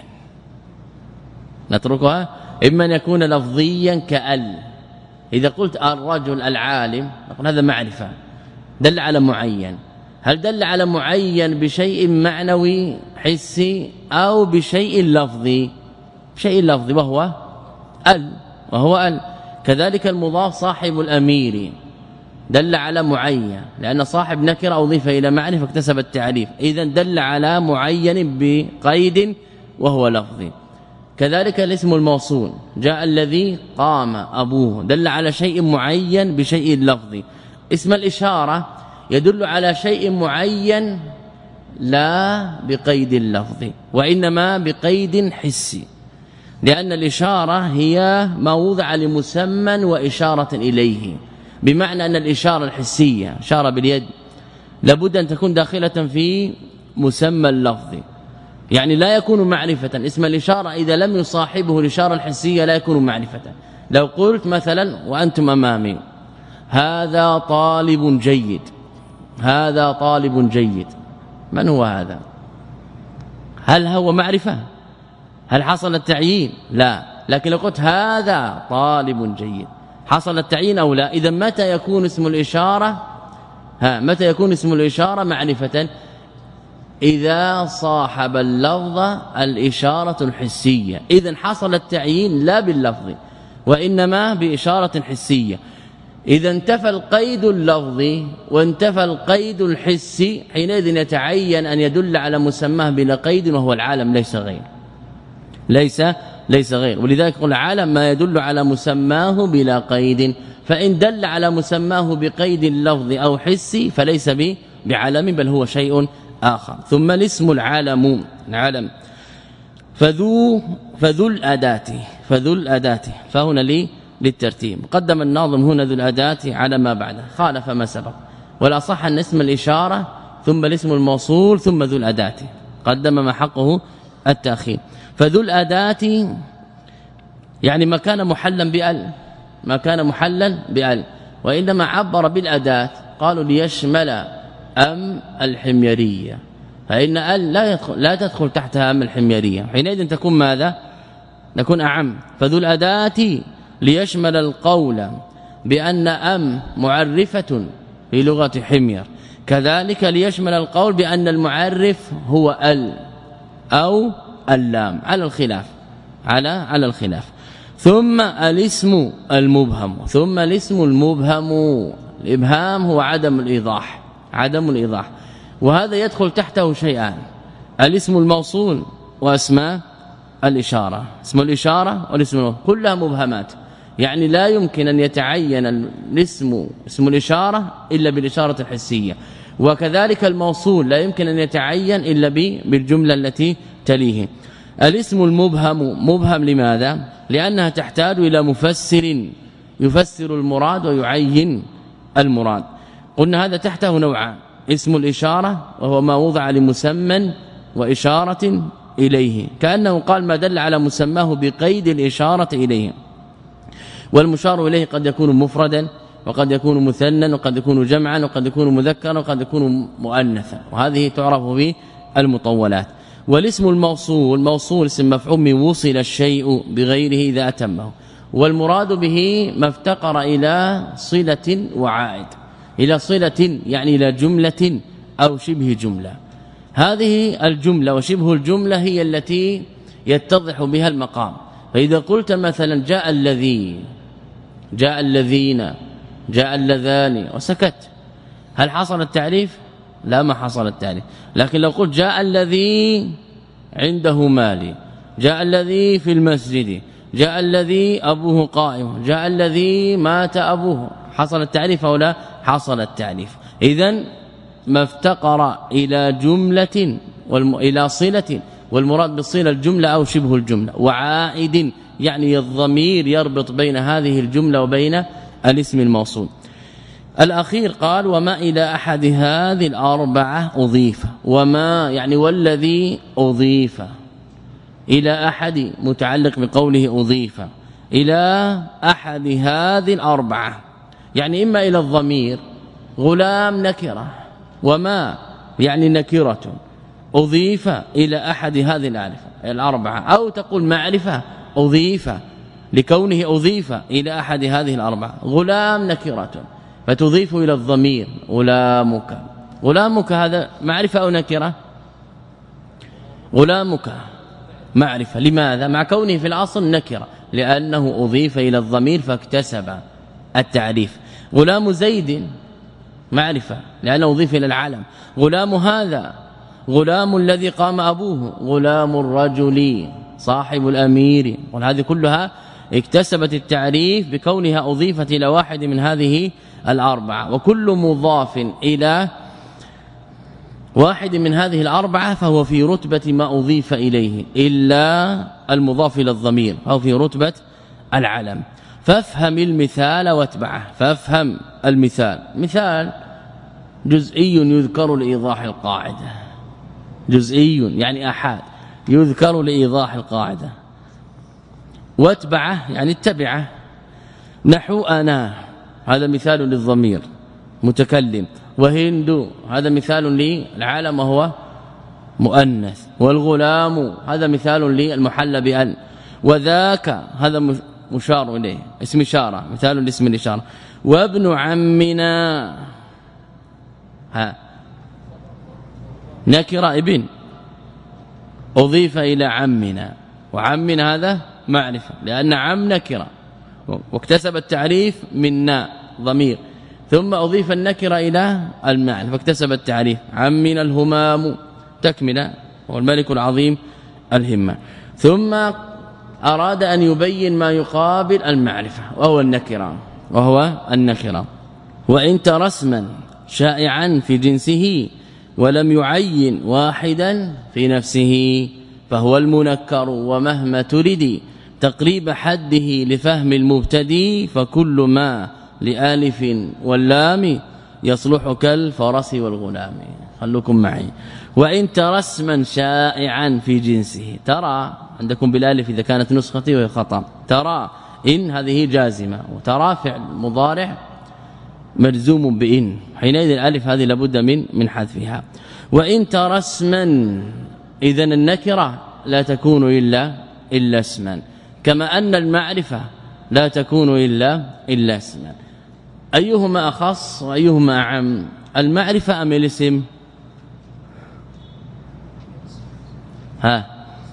نتركها، إما أن يكون لفظيا كأل، إذا قلت الرجل العالم نقول هذا معرفة دل على معين. هل دل على معين بشيء معنوي حسي أو بشيء لفظي؟ شيء لفظي وهو ال، وهو ال. كذلك المضاف صاحب الأمير دل على معين، لأن صاحب نكرة أضيف إلى معرفة اكتسب التعريف، إذا دل على معين بقيد وهو لفظي. كذلك الاسم الموصول، جاء الذي قام أبوه دل على شيء معين بشيء لفظي. اسم الإشارة يدل على شيء معين لا بقيد اللفظ وإنما بقيد حسي، لأن الإشارة هي ما وضع لمسمى وإشارة إليه، بمعنى أن الإشارة الحسية إشارة باليد لابد أن تكون داخلة في مسمى اللفظ، يعني لا يكون معرفة. اسم الإشارة إذا لم يصاحبه الإشارة الحسية لا يكون معرفة. لو قلت مثلا وأنتم أمامي هذا طالب جيد، هذا طالب جيد، من هو هذا؟ هل هو معرفة؟ هل حصل التعيين؟ لا. لكن لو قلت هذا طالب جيد حصل التعيين أو لا؟ إذا متى يكون اسم الإشارة ها متى يكون اسم الإشارة معرفة؟ إذا صاحب اللفظ الإشارة الحسية، إذن حصل التعيين لا باللفظ وإنما بإشارة حسية. إذا انتفى القيد اللفظي وانتفى القيد الحسي حينئذ يتعين أن يدل على مسماه بلا قيد وهو العالم ليس غير ليس ليس غير ولذلك يقول العالم ما يدل على مسماه بلا قيد، فإن دل على مسماه بقيد اللفظ أو حسي فليس بعالم بل هو شيء آخر. ثم الاسم العالم العالم فذو فذو الأداة فذو الأداة فهنا لي للترتيب. قدم الناظم هنا ذو الأداة على ما بعده خالف ما سبق، ولا صح أن اسم الإشارة ثم الاسم الموصول ثم ذو الأداة، قدم ما حقه التأخير. فذو الأداة يعني ما كان محلا بأل، ما كان محلا بأل، وإنما عبر بالأداة قالوا ليشمل أم الحميرية، فإن أل لا يدخل لا تدخل تحتها أم الحميرية، حينئذ تكون ماذا؟ نكون أعم. فذو الأداة ليشمل القول بأن أم معرفة في لغة حمير، كذلك ليشمل القول بأن المعرف هو ال أو اللام على الخلاف على على الخلاف. ثم الاسم المبهم ثم الاسم المبهم الإبهام هو عدم الإيضاح عدم الإيضاح، وهذا يدخل تحته شيئان: الاسم الموصول واسماء الإشارة. اسم الإشارة والاسم كلها مبهمات، يعني لا يمكن أن يتعين الاسم اسم الإشارة إلا بالإشارة الحسية، وكذلك الموصول لا يمكن أن يتعين إلا بالجملة التي تليه. الاسم المبهم مبهم لماذا؟ لأنها تحتاج إلى مفسر يفسر المراد ويعين المراد. قلنا هذا تحته نوعان: اسم الإشارة وهو ما وضع لمسمى وإشارة إليه، كأنه قال ما دل على مسماه بقيد الإشارة إليه، والمشار إليه قد يكون مفردا وقد يكون مثنى وقد يكون جمعا وقد يكون مذكرا وقد يكون مؤنثا، وهذه تعرف بالمطولات. والاسم الموصول موصول اسم مفعول من وصل الشيء بغيره إذا أتمه، والمراد به ما افتقر إلى صلة وعائد، إلى صلة يعني إلى جملة أو شبه جملة. هذه الجملة وشبه الجملة هي التي يتضح بها المقام. فإذا قلت مثلا جاء الذي جاء الذين جاء اللذان وسكت، هل حصل التعريف؟ لا، ما حصل التعريف. لكن لو قلت جاء الذي عنده مال، جاء الذي في المسجد، جاء الذي أبوه قائم، جاء الذي مات أبوه، حصل التعريف أو لا؟ حصل التعريف. إذن ما افتقر إلى جملة والم... إلى صلة، والمراد بالصلة الجملة أو شبه الجملة، وعائد يعني الضمير يربط بين هذه الجملة وبين الاسم الموصول. الأخير قال وما إلى أحد هذه الأربعة أضيف، وما يعني والذي أضيف إلى أحد متعلق بقوله أضيف إلى أحد هذه الأربعة، يعني إما إلى الضمير غلام نكرة، وما يعني نكرة أضيف إلى أحد هذه الأربعة، أو تقول معرفة أضيف لكونه أضيف إلى أحد هذه الأربعة. غلام نكرة فتضيف إلى الضمير غلامك. غلامك هذا معرفة أو نكرة؟ غلامك معرفة. لماذا؟ مع كونه في الأصل نكرة، لأنه أضيف إلى الضمير فاكتسب التعريف. غلام زيد معرفة لأنه أضيف إلى العالم. غلام هذا غلام الذي قام أبوه، غلام الرجل صاحب الأمير، وهذه كلها اكتسبت التعريف بكونها أضيفت إلى واحد من هذه الأربعة. وكل مضاف إلى واحد من هذه الأربعة فهو في رتبة ما أضيف إليه إلا المضاف إلى الضمير أو في رتبة العلم. فافهم المثال واتبعه. فافهم المثال. مثال جزئي يذكر لإيضاح القاعدة، جزئي يعني أحاد يذكر لإيضاح القاعدة. واتبعه يعني اتبعه. نحو أنا هذا مثال للضمير متكلم، وهند هذا مثال للعالم وهو مؤنث، والغلام هذا مثال للمحل بأن، وذاك هذا مشار إليه اسم إشارة مثال لاسم الإشارة. وابن عمنا ها نكرة ابن أضيف إلى عمنا، وعمنا هذا معرفة لأن عم نكرة واكتسب التعريف منا ضمير، ثم أضيف النكرة إلى المعنى فاكتسب التعريف. عمنا الهمام تكملة هو الملك العظيم الهمة. ثم أراد أن يبين ما يقابل المعرفة وهو النكرة وهو النكرة. وإن ترى اسما شائعا في جنسه ولم يعين واحدا في نفسه فهو المنكر. ومهما تريد تقريب حده لفهم المبتدي فكل ما لآلف واللام يصلح كالفرس والغلام. خلوكم معي. وإن ترى اسما شائعا في جنسه، ترى عندكم بالالف إذا كانت نسختي وهي خطأ، ترى إن هذه جازمة، وترى فعل مضارع مجزوم بإن، حينئذ الالف هذه لابد من من حذفها. وإن ترى اسما إذا النكرة لا تكون إلا إلا اسما، كما أن المعرفة لا تكون إلا إلا اسما. أيهما أخص وأيهما أعم، المعرفة أم الاسم؟ ها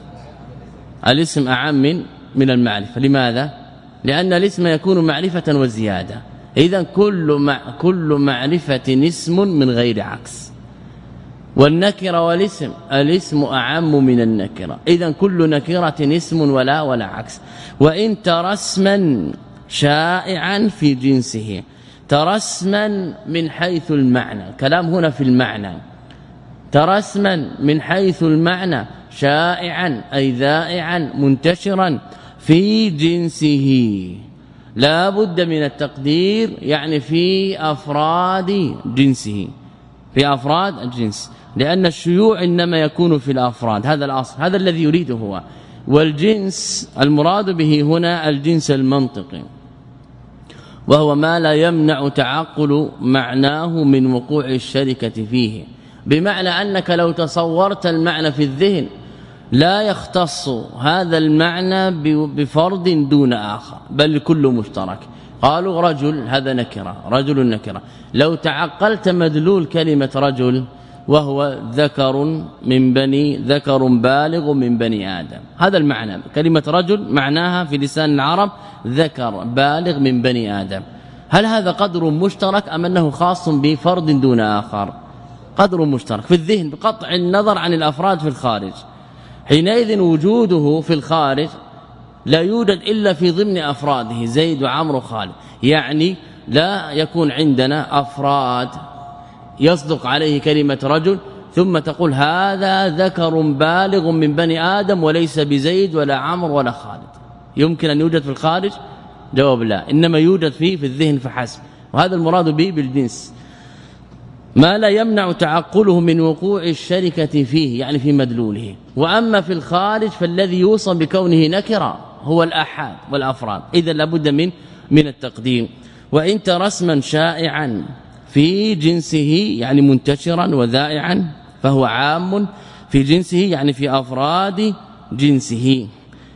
الاسم أعم من من المعرفة. لماذا؟ لأن الاسم يكون معرفة وزيادة. إذن كل مع كل معرفة اسم من غير عكس. والنكرة والاسم الاسم أعم من النكرة، إذن كل نكرة اسم ولا ولا عكس. وإن ترى اسما شائعا في جنسه، ترى اسما من حيث المعنى، كلام هنا في المعنى. ترى اسما من حيث المعنى شائعا أي ذائعا منتشرا في جنسه، لا بد من التقدير يعني في أفراد جنسه، في أفراد الجنس، لأن الشيوع إنما يكون في الأفراد، هذا الأصل، هذا الذي يريده هو. والجنس المراد به هنا الجنس المنطقي، وهو ما لا يمنع تعقل معناه من وقوع الشركة فيه، بمعنى أنك لو تصورت المعنى في الذهن لا يختص هذا المعنى بفرد دون آخر، بل كل مشترك. قالوا رجل هذا نكرة، رجل نكرة، لو تعقلت مدلول كلمة رجل وهو ذكر من بني ذكر بالغ من بني آدم، هذا المعنى. كلمة رجل معناها في لسان العرب ذكر بالغ من بني آدم. هل هذا قدر مشترك أم أنه خاص بفرد دون آخر؟ قدر مشترك في الذهن بقطع النظر عن الأفراد في الخارج. حينئذ وجوده في الخارج لا يوجد إلا في ضمن أفراده زيد وعمرو وخالد، يعني لا يكون عندنا أفراد يصدق عليه كلمة رجل ثم تقول هذا ذكر بالغ من بني آدم وليس بزيد ولا عمرو ولا خالد. يمكن أن يوجد في الخارج؟ جواب لا، إنما يوجد فيه في الذهن فحسب، وهذا المراد به بالجنس ما لا يمنع تعقله من وقوع الشركة فيه يعني في مدلوله. وأما في الخارج فالذي يوصف بكونه نكرة هو الأحاد والأفراد، إذا لابد من من التقديم. وإن ترى اسما شائعا في جنسه يعني منتشرا وذائعا فهو عام في جنسه يعني في أفراد جنسه،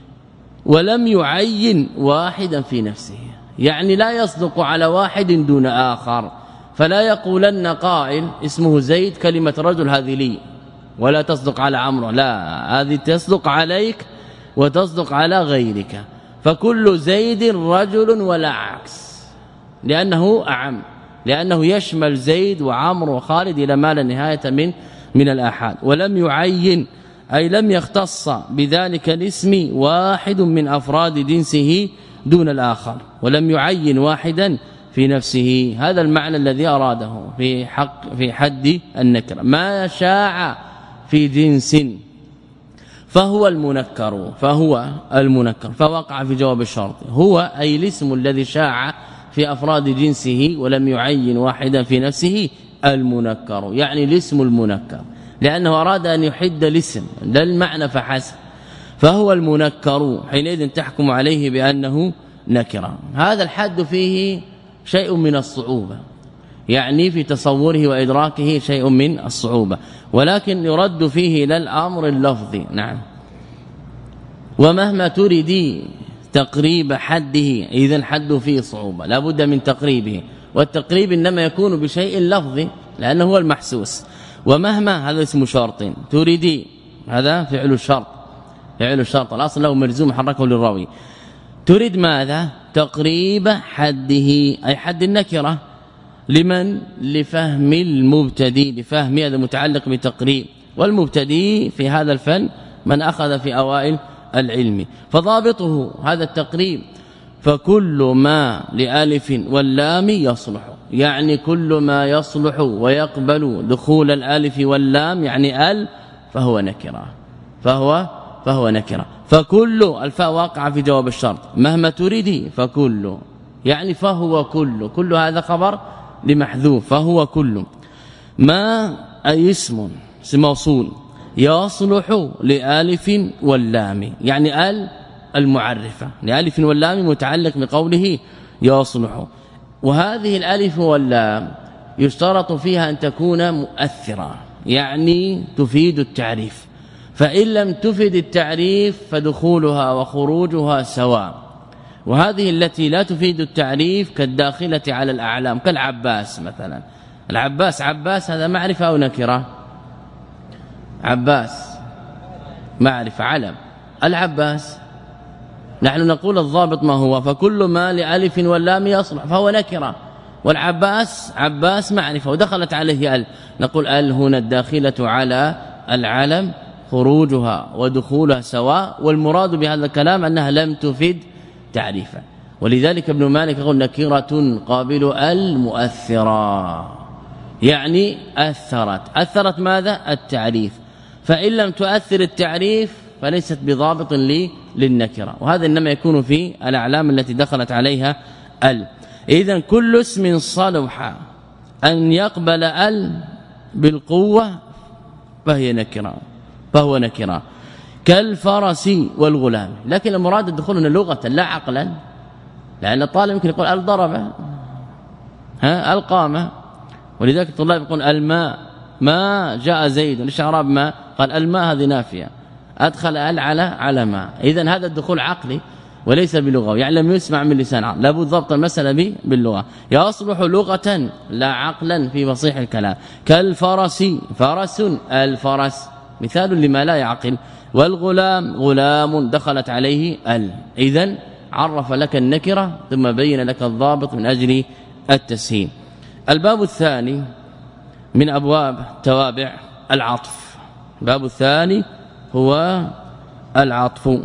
ولم يعين واحدا في نفسه، يعني لا يصدق على واحد دون آخر. فلا يقولن قائل اسمه زيد كلمة رجل هذه لي ولا تصدق على عمرو، لا، هذه تصدق عليك وتصدق على غيرك، فكل زيد رجل ولا عكس، لأنه أعم، لأنه يشمل زيد وعمرو وخالد إلى ما لا نهاية من من الآحاد. ولم يعين أي لم يختص بذلك الاسم واحد من أفراد جنسه دون الآخر، ولم يعين واحدا في نفسه. هذا المعنى الذي أراده في حق في حد النكرة. ما شاع في جنس فهو المنكر فهو المنكر فوقع في جواب الشرط. هو أي الاسم الذي شاع في أفراد جنسه ولم يعين واحدا في نفسه المنكر، يعني الاسم المنكر، لأنه أراد أن يحد الاسم لا المعنى فحسب، فهو المنكر حينئذ تحكم عليه بأنه نكرة. هذا الحد فيه شيء من الصعوبة، يعني في تصوره وإدراكه شيء من الصعوبة، ولكن يرد فيه إلى الأمر اللفظي. نعم. ومهما تريد تقريب حده، إذن حد فيه صعوبة لا بد من تقريبه، والتقريب إنما يكون بشيء لفظي لأنه هو المحسوس. ومهما هذا اسم شرط تريد، هذا فعل الشرط، فعل الشرط الأصل له ملزوم حركه للراوي. تريد ماذا؟ تقريب حده أي حد النكرة. لمن؟ لفهم المبتدئ، لفهم هذا متعلق بتقريب، والمبتدئ في هذا الفن من أخذ في أوائل العلم. فضابطه هذا التقريب فكل ما لألف واللام يصلح، يعني كل ما يصلح ويقبل دخول الألف واللام يعني ال فهو نكرة، فهو فهو نكرة. فكل الفاء واقع في جواب الشرط. مهما تريدي فكل، يعني فهو كل، كل هذا خبر لمحذوف فهو كل. ما أي اسم اسم موصول يصلح لألف واللام، يعني ال المعرفة لألف واللام متعلق بقوله يصلح. وهذه الألف واللام يشترط فيها أن تكون مؤثرة، يعني تفيد التعريف، فإن لم تفد التعريف فدخولها وخروجها سواء. وهذه التي لا تفيد التعريف كالداخلة على الأعلام، كالعباس مثلا. العباس عباس هذا معرفة أو نكرة؟ عباس معرفة علم. العباس نحن نقول الضابط ما هو؟ فكل ما لألف واللام يصلح فهو نكرة، والعباس عباس معرفة ودخلت عليه ال، نقول ال هنا الداخلة على العلم خروجها ودخولها سواء، والمراد بهذا الكلام أنها لم تفيد تعريفا. ولذلك ابن مالك يقول نكرة قابل المؤثرة، يعني أثرت أثرت ماذا؟ التعريف. فإن لم تؤثر التعريف فليست بضابط لي للنكرة، وهذا إنما يكون في الأعلام التي دخلت عليها ال. إذن كل اسم صلح أن يقبل ال بالقوة فهي نكرة فهو نكرة، كالفرس والغلام. لكن المراد الدخول هنا لغة لا عقلا، لأن الطالب يمكن يقول الضرب ها القامة، ولذلك الطلاب يقول الماء ما جاء زيد، ليش اعراب ما؟ قال الماء هذه نافيه، ادخل ال على على ما. اذا هذا الدخول عقلي وليس بلغوي، يعني لم يسمع من لسان عقل، لابد ضبط المساله به باللغه. يصلح لغة لا عقلا في فصيح الكلام. كالفرس فرس الفرس مثال لما لا يعقل، والغلام غلام دخلت عليه ال. اذا عرف لك النكره ثم بين لك الضابط من أجل التسهيل. الباب الثاني من أبواب توابع العطف، الباب الثاني هو العطف.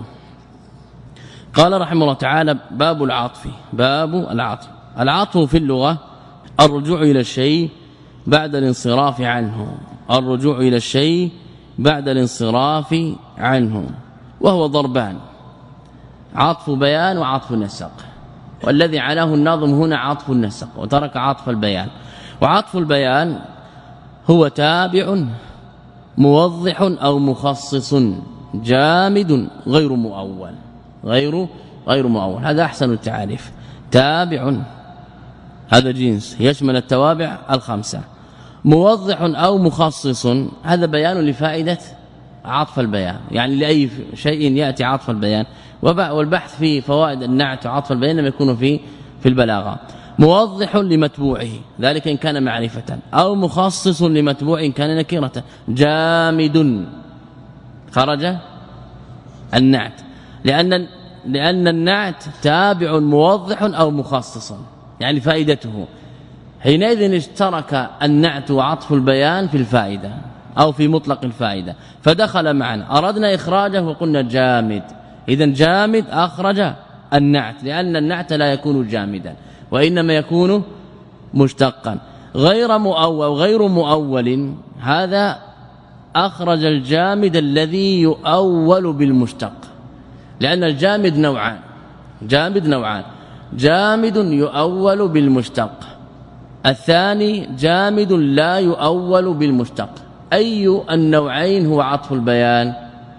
قال رحمه الله تعالى باب العطف. باب العطف. العطف في اللغة الرجوع إلى الشيء بعد الانصراف عنه، الرجوع إلى الشيء بعد الانصراف عنه، وهو ضربان: عطف بيان وعطف نسق. والذي علاه الناظم هنا عطف النسق وترك عطف البيان. وعطف البيان هو تابع موضح أو مخصص جامد غير مؤول، غير غير مؤول. هذا أحسن التعاريف. تابع هذا جنس يشمل التوابع الخمسة. موضح أو مخصص هذا بيان لفائدة عطف البيان، يعني لأي شيء يأتي عطف البيان. والبحث في فوائد النعت وعطف البيان لما يكون في في البلاغه. موضح لمتبوعه ذلك إن كان معرفة، أو مخصص لمتبوع إن كان نكرة. جامد خرج النعت، لأن لأن النعت تابع موضح أو مخصص، يعني فائدته. حينئذ اشترك النعت وعطف البيان في الفائدة أو في مطلق الفائدة فدخل معنا. أردنا إخراجه وقلنا جامد، إذن جامد أخرج النعت، لأن النعت لا يكون جامدا. وإنما يكون مشتقا. غير مؤول غير مؤول هذا أخرج الجامد الذي يؤول بالمشتق، لأن الجامد نوعان جامد نوعان جامد يؤول بالمشتق، الثاني جامد لا يؤول بالمشتق. أي النوعين هو عطف البيان؟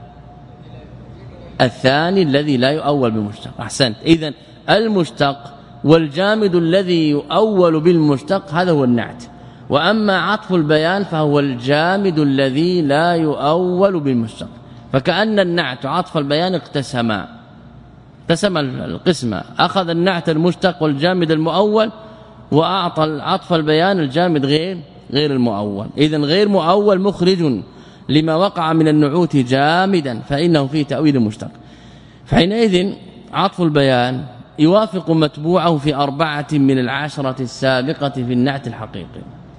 الثاني الذي لا يؤول بالمشتق. أحسنت. إذن المشتق والجامد الذي يؤول بالمشتق هذا هو النعت، وأما عطف البيان فهو الجامد الذي لا يؤول بالمشتق. فكأن النعت وعطف البيان اقتسما اقتسم القسمة، أخذ النعت المشتق والجامد المؤول وأعطى عطف البيان الجامد غير غير المؤول. إذن غير مؤول مخرج لما وقع من النعوت جامدا فإنه فيه تأويل مشتق. فحينئذ عطف البيان يوافق متبوعه في أربعة من العشرة السابقة في النعت الحقيقي،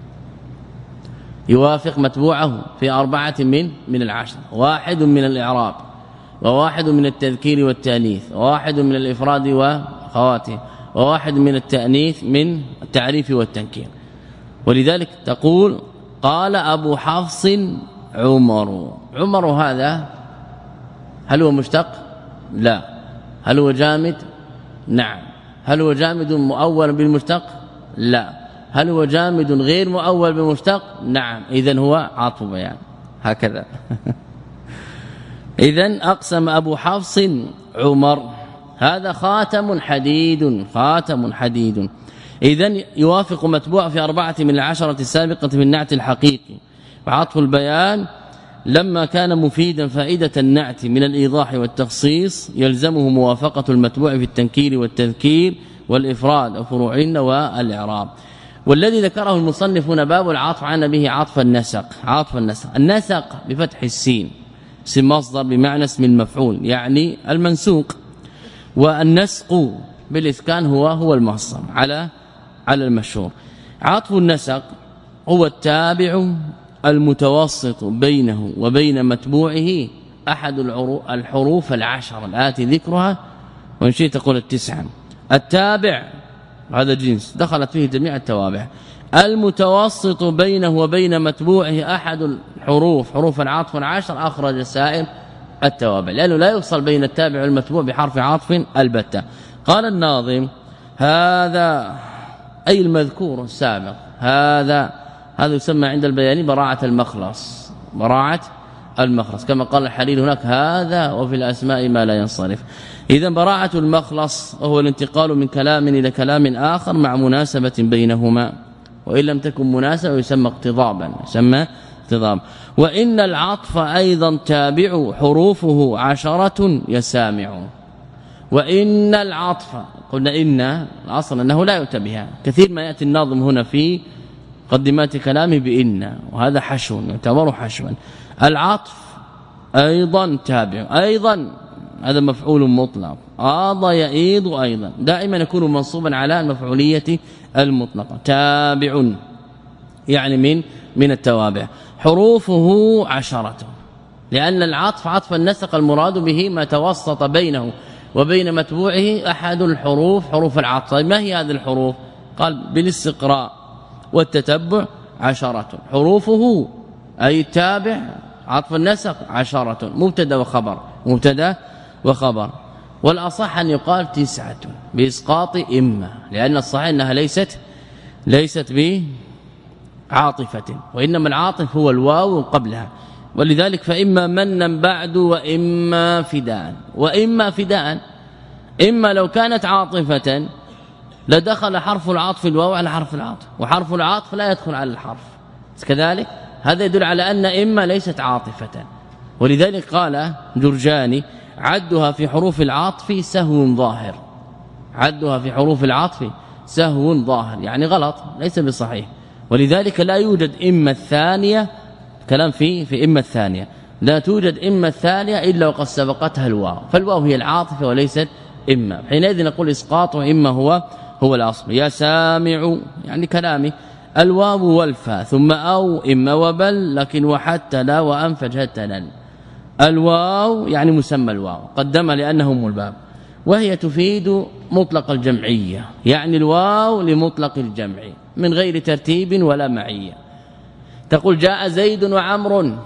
يوافق متبوعه في أربعة من من العشرة، واحد من الإعراب، وواحد من التذكير والتانيث، وواحد من الإفراد وخواته، وواحد من التأنيث من التعريف والتنكير. ولذلك تقول قال أبو حفص عمر. عمر هذا هل هو مشتق؟ لا. هل هو جامد؟ نعم. هل هو جامد مؤول بالمشتق؟ لا. هل هو جامد غير مؤول بالمشتق؟ نعم. إذن هو عطف بيان. هكذا. إذن أقسم أبو حفص عمر، هذا خاتم حديد خاتم حديد. إذن يوافق متبوع في أربعة من العشرة السابقة في النعت الحقيقي. وعطف البيان لما كان مفيدا فائدة النعت من الإيضاح والتخصيص يلزمه موافقة المتبوع في التنكير والتذكير والإفراد وفروعين والإعراب. والذي ذكره المصنف هنا باب العطف عن به عطف النسق. عطف النسق، النسق بفتح السين، اسم مصدر بمعنى اسم المفعول يعني المنسوق، والنسق بالإسكان هو هو المصدر على على المشهور. عطف النسق هو التابع المتوسط بينه وبين متبوعه أحد الحروف العشر الآتي ذكرها، وإن شئت تقول التسعة. التابع هذا جنس دخلت فيه جميع التوابع. المتوسط بينه وبين متبوعه أحد الحروف حروف العطف العشر أخرج سائر التوابع، لأنه لا يفصل بين التابع والمتبوع بحرف عطف البتة. قال الناظم هذا أي المذكور السابق، هذا هذا يسمى عند البيان براعة المخلص، براعة المخلص كما قال الحليل هناك هذا وفي الأسماء ما لا ينصرف. إذا براعة المخلص وهو الانتقال من كلام إلى كلام آخر مع مناسبة بينهما، وإن لم تكن مناسبة يسمى اقتضابا، يسمى اقتضاب. وإن العطف أيضا تابع حروفه عشرة يسامع. وإن العطف قلنا إن الأصل أنه لا يؤتى بها، كثير ما يأتي الناظم هنا في مقدمات كلامه بإن، وهذا حشو يعتبر حشوا. العطف أيضا تابع، أيضا هذا مفعول مطلق، آض يئيض أيضا دائما يكون منصوبا على المفعولية المطلقة. تابع يعني من من التوابع. حروفه عشرة، لأن العطف عطف النسق المراد به ما توسط بينه وبين متبوعه أحد الحروف حروف العطف. ما هي هذه الحروف؟ قال بالاستقراء والتتبع عشرة. حروفه أي التابع عطف النسق عشرة، مبتدا وخبر، مبتدا وخبر. والأصح أن يقال تسعة بإسقاط إما، لأن الصحيح أنها ليست ليست بعاطفة، وإنما العاطف هو الواو قبلها. ولذلك فإما منا بعد وإما فداء. وإما فداء، إما لو كانت عاطفة لدخل حرف العطف الواو على حرف العطف، وحرف العطف لا يدخل على الحرف كذلك. هذا يدل على أن إما ليست عاطفة. ولذلك قال جرجاني عدها في حروف العطف سهو ظاهر، عدها في حروف العطف سهو ظاهر يعني غلط ليس بصحيح. ولذلك لا يوجد إما الثانية، كلام في في إما الثانية لا توجد إما الثانية إلا وقد سبقتها الواو، فالواو هي العاطفة وليست إما. حينئذ نقول إسقاط إما هو هو الأصل. يا سامع يعني كلامي الواو والفاء ثم أو إما وبل، لكن وحتى لا وأنفج حتى لن. الواو يعني مسمى الواو قدم لأنه ام الباب، وهي تفيد مطلق الجمعية، يعني الواو لمطلق الجمع من غير ترتيب ولا معية. تقول جاء زيد وعمر،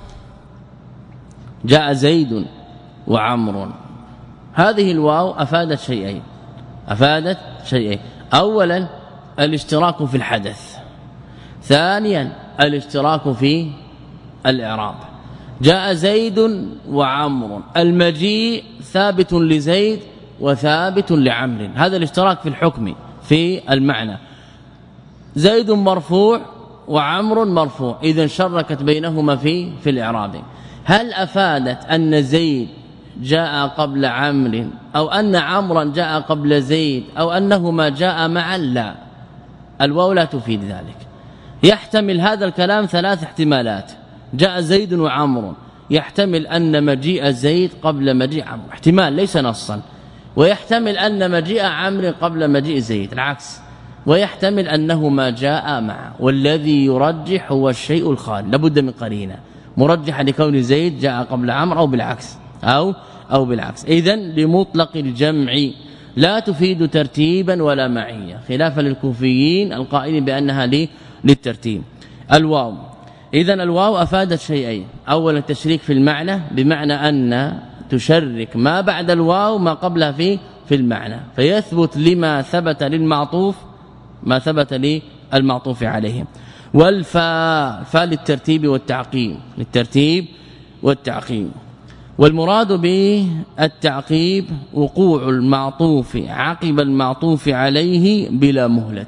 جاء زيد وعمر، هذه الواو أفادت شيئين أفادت شيئين أولا الاشتراك في الحدث، ثانيا الاشتراك في الإعراب. جاء زيد وعمر، المجيء ثابت لزيد وثابت لعمر، هذا الاشتراك في الحكم في المعنى. زيد مرفوع وعمر مرفوع، إذا شركت بينهما في في الإعراب. هل أفادت أن زيد جاء قبل عمرو أو أن عمرا جاء قبل زيد أو أنهما جاء معا؟ لا، الواو لا تفيد ذلك. يحتمل هذا الكلام ثلاث احتمالات. جاء زيد وعمر، يحتمل أن مجيء زيد قبل مجيء عمرو، احتمال ليس نصا، ويحتمل أن مجيء عمرو قبل مجيء زيد العكس، ويحتمل أنهما جاء معا. والذي يرجح هو الشيء الخالي، لابد من قرينه مرجحه لكون زيد جاء قبل عمرو أو بالعكس أو أو بالعكس. إذن لمطلق الجمع لا تفيد ترتيبا ولا معية، خلافا للكوفيين القائلين بأنها للترتيب. الواو إذن الواو أفادت شيئين، أولا التشريك في المعنى، بمعنى أن تشرك ما بعد الواو ما قبلها في في المعنى، فيثبت لما ثبت للمعطوف ما ثبت للمعطوف عليه. والفاء فاء للترتيب والتعقيب، للترتيب والتعقيب. والمراد بالتعقيب وقوع المعطوف عقب المعطوف عليه بلا مهلة،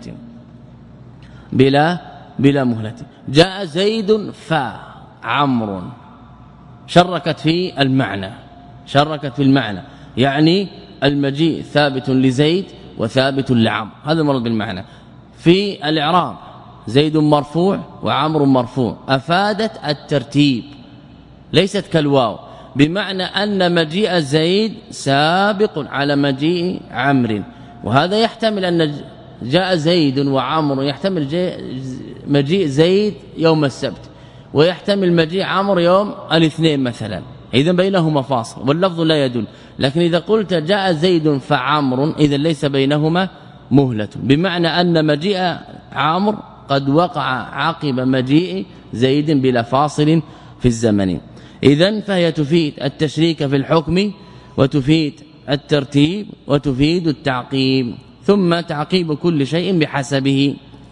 بلا بلا مهلة. جاء زيد فعمر، شركت في المعنى، شركت في المعنى، يعني المجيء ثابت لزيد وثابت لعمرو، هذا المراد بالمعنى. في الإعراب زيد مرفوع وعمر مرفوع، أفادت الترتيب ليست كالواو، بمعنى أن مجيء زيد سابق على مجيء عمرو، وهذا يحتمل أن جاء زيد وعمر، يحتمل مجيء زيد يوم السبت ويحتمل مجيء عمرو يوم الاثنين مثلا، إذن بينهما فاصل واللفظ لا يدل. لكن إذا قلت جاء زيد فعمر إذن ليس بينهما مهلة، بمعنى أن مجيء عمرو قد وقع عقب مجيء زيد بلا فاصل في الزمن. إذن فهي تفيد التشريك في الحكم وتفيد الترتيب وتفيد التعقيب. ثم تعقيب كل شيء بحسبه.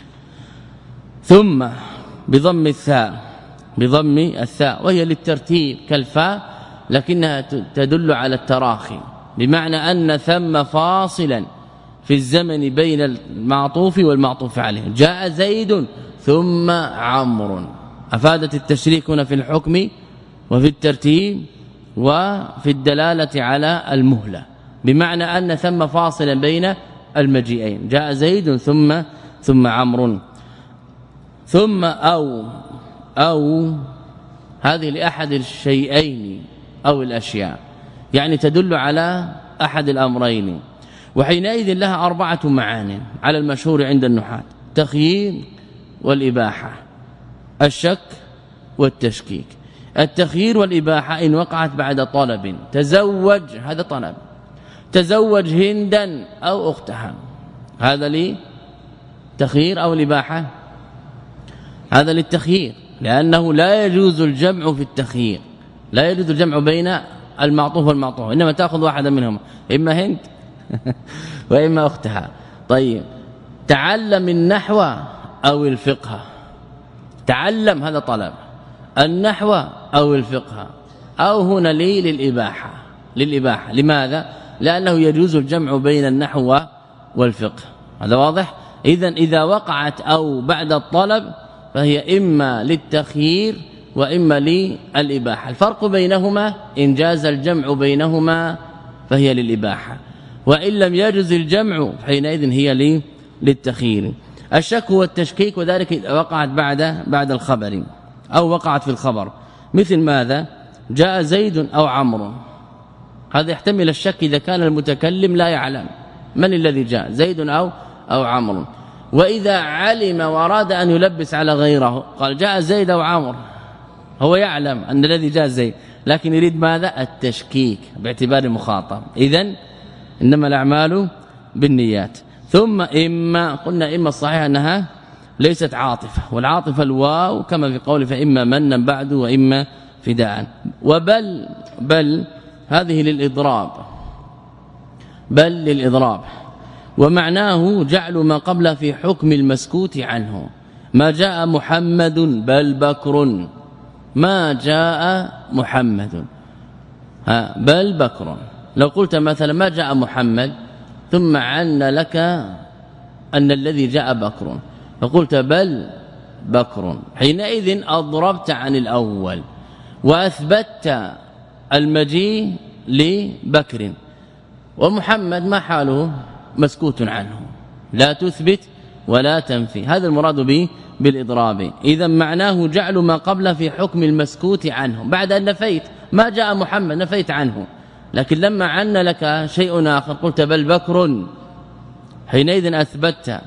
ثم بضم الثاء، بضم الثاء، وهي للترتيب كالفاء لكنها تدل على التراخي، بمعنى أن ثم فاصلا في الزمن بين المعطوف والمعطوف عليه. جاء زيد ثم عمرو، أفادت التشريك هنا في الحكم وفي الترتيب وفي الدلالة على المهلة، بمعنى أن ثم فاصلا بين المجيئين، جاء زيد ثم ثم عمرو. ثم أو أو هذه لأحد الشيئين أو الأشياء، يعني تدل على أحد الأمرين، وحينئذ لها أربعة معان على المشهور عند النحاة: التخيير والإباحة، الشك والتشكيك. التخيير والإباحة إن وقعت بعد طلب، تزوج هذا طلب، تزوج هندا أو أختها، هذا لي تخيير، أو الإباحة هذا للتخيير، لأنه لا يجوز الجمع في التخيير، لا يجوز الجمع بين المعطوف والمعطوف، إنما تأخذ واحدا منهما، إما هند وإما أختها. طيب تعلم النحو أو الفقه، تعلم هذا طلب، النحو أو الفقه، أو هنا لي للإباحة، للإباحة. لماذا؟ لأنه يجوز الجمع بين النحو والفقه، هذا واضح. إذن إذا وقعت أو بعد الطلب فهي إما للتخيير وإما للإباحة. الفرق بينهما إن جاز الجمع بينهما فهي للإباحة، وإن لم يجز الجمع حينئذ هي للتخيير. الشك والتشكيك، وذلك إذا وقعت بعد بعد الخبر أو وقعت في الخبر، مثل ماذا؟ جاء زيد أو عمرو، هذا يحتمل الشك إذا كان المتكلم لا يعلم من الذي جاء، زيد أو أو عمرو. وإذا علم وأراد أن يلبس على غيره قال جاء زيد أو عمرو، هو يعلم أن الذي جاء زيد، لكن يريد ماذا؟ التشكيك باعتبار المخاطب. إذن إنما الأعمال بالنيات. ثم إما قلنا إما الصحيح أنها ليست عاطفة، والعاطفة الواو كما في قول فإما منا بعد وإما فداء. وبل بل هذه للإضراب، بل للإضراب، ومعناه جعل ما قبل في حكم المسكوت عنه. ما جاء محمد بل بكر، ما جاء محمد ها بل بكر. لو قلت مثلا ما جاء محمد ثم عن لك أن الذي جاء بكر فقلت بل بكر، حينئذ أضربت عن الأول وأثبتت المجيء لبكر، ومحمد ما حاله مسكوت عنه، لا تثبت ولا تنفي. هذا المراد به بالإضراب. إذا معناه جعل ما قبل في حكم المسكوت عنه، بعد أن نفيت ما جاء محمد نفيت عنه، لكن لما عن لك شيء آخر قلت بل بكر، حينئذ أثبتت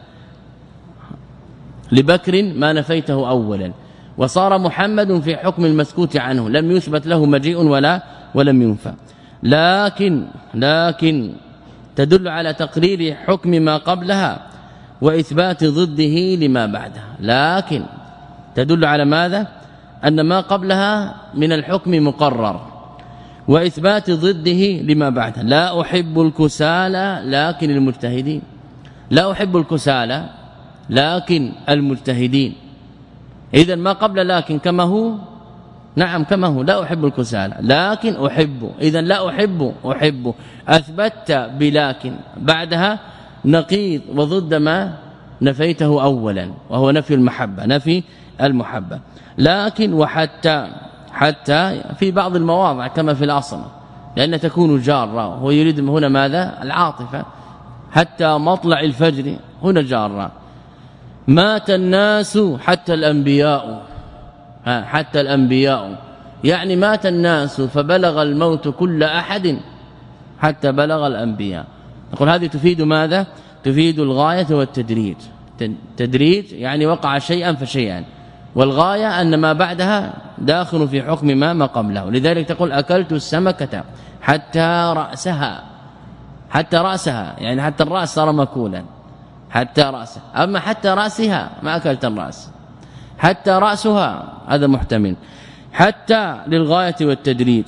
لبكر ما نفيته أولا، وصار محمد في حكم المسكوت عنه، لم يثبت له مجيء ولا ولم ينفى. لكن لكن تدل على تقرير حكم ما قبلها وإثبات ضده لما بعدها. لكن تدل على ماذا؟ أن ما قبلها من الحكم مقرر وإثبات ضده لما بعدها. لا أحب الكسالى لكن المجتهدين، لا أحب الكسالى لكن المجتهدين. إذا ما قبل لكن كما هو، نعم كما هو، لا أحب الكسالى لكن أحب، إذا لا أحب أحب، أثبتت بلكن بعدها نقيض وضد ما نفيته أولا وهو نفي المحبة، نفي المحبة. لكن وحتى حتى في بعض المواضع كما في الأصل، لأن تكون جارة، هو يريد هنا ماذا؟ العاطفة. حتى مطلع الفجر هنا جارة. مات الناس حتى الأنبياء، حتى الأنبياء يعني مات الناس فبلغ الموت كل أحد حتى بلغ الأنبياء. نقول هذه تفيد ماذا؟ تفيد الغاية والتدريج. تدريج يعني وقع شيئا فشيئا، والغاية أن ما بعدها داخل في حكم ما ما قبله. لذلك تقول أكلت السمكة حتى رأسها، حتى رأسها يعني حتى الرأس صار مأكولا، حتى رأسها. أما حتى رأسها ما أكلت الرأس، حتى رأسها هذا محتمل. حتى للغاية والتدريج.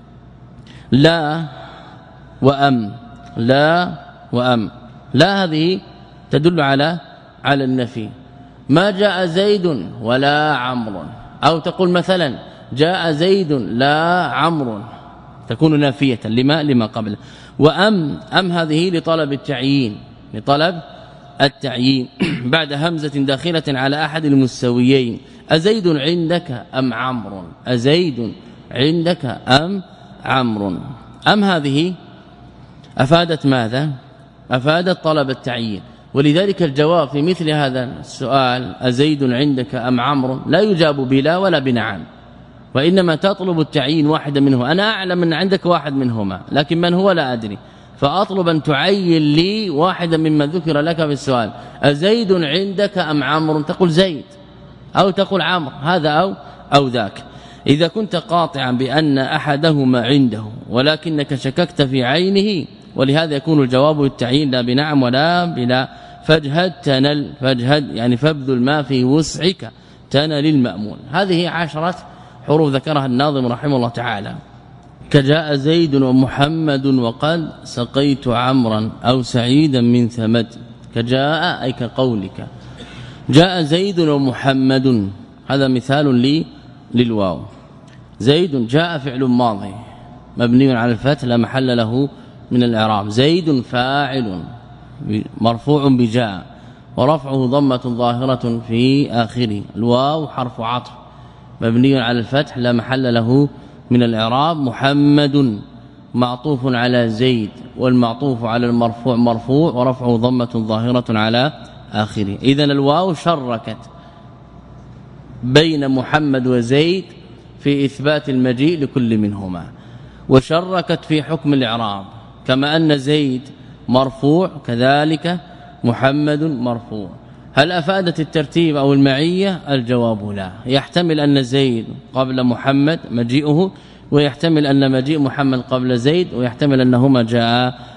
لا وأم، لا وأم، لا هذه تدل على على النفي. ما جاء زيد ولا عمرو، أو تقول مثلا جاء زيد لا عمرو، تكون نافية لما لما قبل. وأم، أم هذه لطلب التعيين، لطلب التعيين بعد همزة داخلة على أحد المستويين. أزيد عندك أم عمرو، أزيد عندك أم عمرو. أم هذه أفادت ماذا؟ أفادت طلب التعيين. ولذلك الجواب في مثل هذا السؤال أزيد عندك أم عمرو لا يجاب بلا ولا بنعم، وإنما تطلب التعيين واحدا منه. أنا أعلم أن عندك واحد منهما لكن من هو لا أدري، فأطلب أن تعين لي واحدا مما ذكر لك في السؤال. أزيد عندك أم عمرو، تقول زيد أو تقول عمرو، هذا أو أو ذاك. إذا كنت قاطعا بأن أحدهما عنده ولكنك شككت في عينه، ولهذا يكون الجواب بالتعيين لا بنعم ولا بلا. فاجهد تنل، فاجهد يعني فابذل ما في وسعك تنل المأمول. هذه عشرة حروف ذكرها الناظم رحمه الله تعالى. كجاء زيد ومحمد وقد سقيت عمرا أو سعيدا من ثمد. كجاء أي كقولك جاء زيد ومحمد، هذا مثال لي للواو. زيد جاء فعل ماضي مبني على الفتح لا محل له من الإعراب. زيد فاعل مرفوع بجاء ورفعه ضمة ظاهرة في آخره. الواو حرف عطف مبني على الفتح لا محل له من الإعراب. محمد معطوف على زيد، والمعطوف على المرفوع مرفوع ورفعه ضمة ظاهرة على آخره. إذن الواو شركت بين محمد وزيد في إثبات المجيء لكل منهما، وشركت في حكم الإعراب، كما أن زيد مرفوع كذلك محمد مرفوع. هل أفادت الترتيب أو المعية؟ الجواب لا. يحتمل أن زيد قبل محمد مجيئه، ويحتمل أن مجيء محمد قبل زيد، ويحتمل أنهما جاء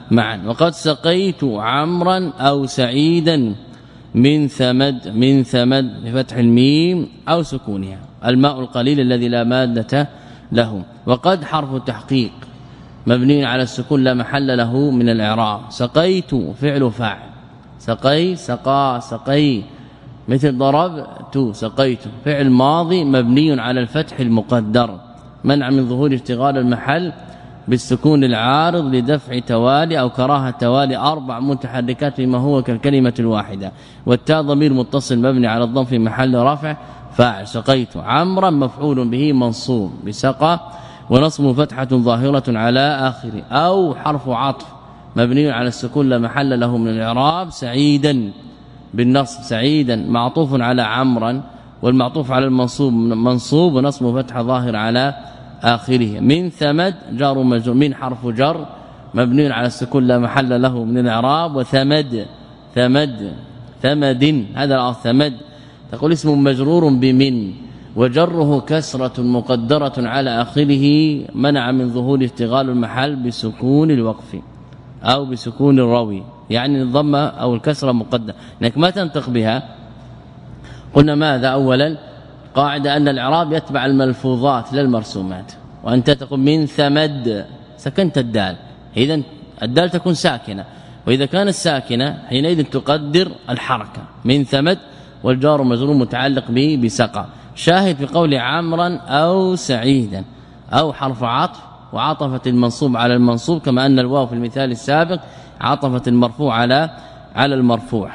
معا. وقد سقيت عمرا أو سعيدا من ثمد من ثمد بفتح الميم أو سكونها، الماء القليل الذي لا مادة له. وقد حرف تحقيق مبني على السكون لا محل له من الإعراب. سقيت فعل فاعل، سقي سقى سقي، مثل ضربت سقيت فعل ماضي مبني على الفتح المقدر منع من ظهور اشتغال المحل بالسكون العارض لدفع توالي أو كراهه توالي أربع متحركات فيما هو كالكلمة الواحدة. والتاء ضمير متصل مبني على الضم في محل رفع فاعل. سقيت عمرا مفعول به منصوب بسقى ونصب فتحة ظاهرة على آخره أو حرف عطف مبني على السكون لا محل له من الإعراب. سعيدا بالنصب سعيدا معطوف على عمرا والمعطوف على المنصوب منصوب ونصب فتحة ظاهر على آخره. من ثمد جار مجرور، من حرف جر مبني على السكون لا محل له من الإعراب. وثمد ثمد ثمد هذا ثمد تقول اسم مجرور بمن وجره كسرة مقدرة على آخره منع من ظهور اشتغال المحل بسكون الوقف أو بسكون الروي، يعني الضمه أو الكسرة مقدرة انك ما تنطق بها. قلنا ماذا؟ اولا قاعده أن الإعراب يتبع الملفوظات لا المرسومات، وانت تقول من ثمد سكنت الدال، اذا الدال تكون ساكنه، واذا كانت ساكنه حينئذ تقدر الحركه من ثمد والجار مجرور متعلق به بسقى. شاهد في قول عمرا أو سعيدا أو حرف عطف وعطفت المنصوب على المنصوب كما أن الواو في المثال السابق عطفت المرفوع على على المرفوع.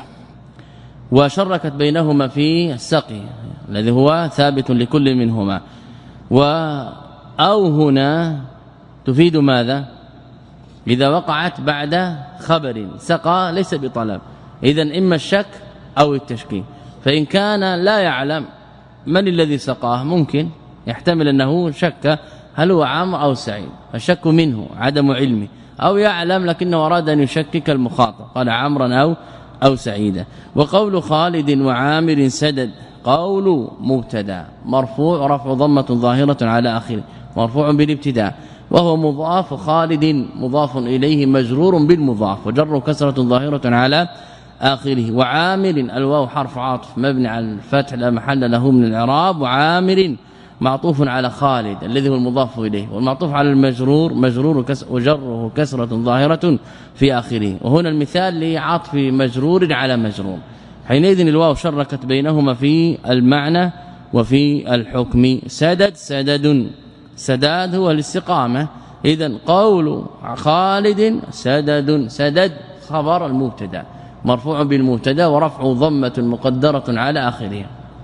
وشركت بينهما في السقي الذي هو ثابت لكل منهما. و أو هنا تفيد ماذا؟ إذا وقعت بعد خبر سقى ليس بطلب، إذن إما الشك أو التشكيك. فإن كان لا يعلم من الذي سقاه ممكن يحتمل أنه شك هل هو عمرو أو سعيد، فالشك منه عدم علمه، أو يعلم لكنه أراد أن يشكك المخاطب قال عمرا أو أو سعيدا. وقول خالد وعامر سدد قول مبتدا مرفوع رفع ضمة ظاهرة على آخره مرفوع بالابتداء، وهو مضاف خالد مضاف إليه مجرور بالمضاف وجر كسرة ظاهرة على آخره. وعامر الواو حرف عاطف مبني على الفتح لا محل له من الإعراب. وعامر معطوف على خالد الذي هو المضاف إليه، والمعطوف على المجرور مجرور وجره كسرة ظاهرة في آخره. وهنا المثال لعطف مجرور على مجرور، حينئذ الواو شركت بينهما في المعنى وفي الحكم. سدد سدد سداد هو الاستقامة، إذن قول خالد سدد سدد خبر المبتدا مرفوع بالمبتدا ورفع ضمة مقدرة على آخرها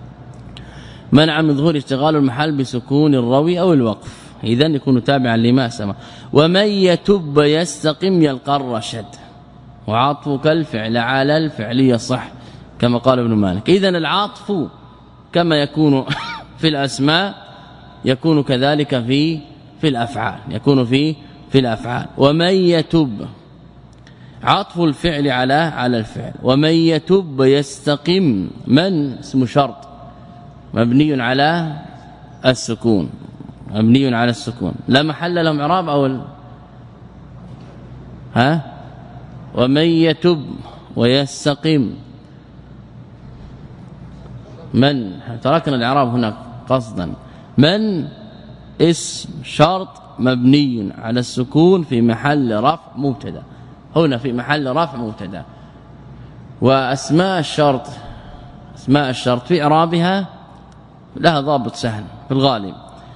منع من ظهور اشتغال المحل بسكون الروي أو الوقف، إذن يكون تابعا لما سمع. ومن يتب يستقم يلقى الرشد، وعطفك الفعل على الفعل يصح كما قال ابن مالك. إذن العطف كما يكون في الأسماء يكون كذلك في في الأفعال، يكون في في الأفعال. ومن يتب عطف الفعل على على الفعل. ومن يتب يستقم من اسم شرط مبني على السكون مبني على السكون لا محل له اعراب او ال... ها ومن يتب ويستقم من تركنا الاعراب هناك قصدا. من اسم شرط مبني على السكون في محل رفع مبتدا، هنا في محل رفع مبتدا. واسماء الشرط اسماء الشرط في اعرابها لها ضابط سهل في الغالب،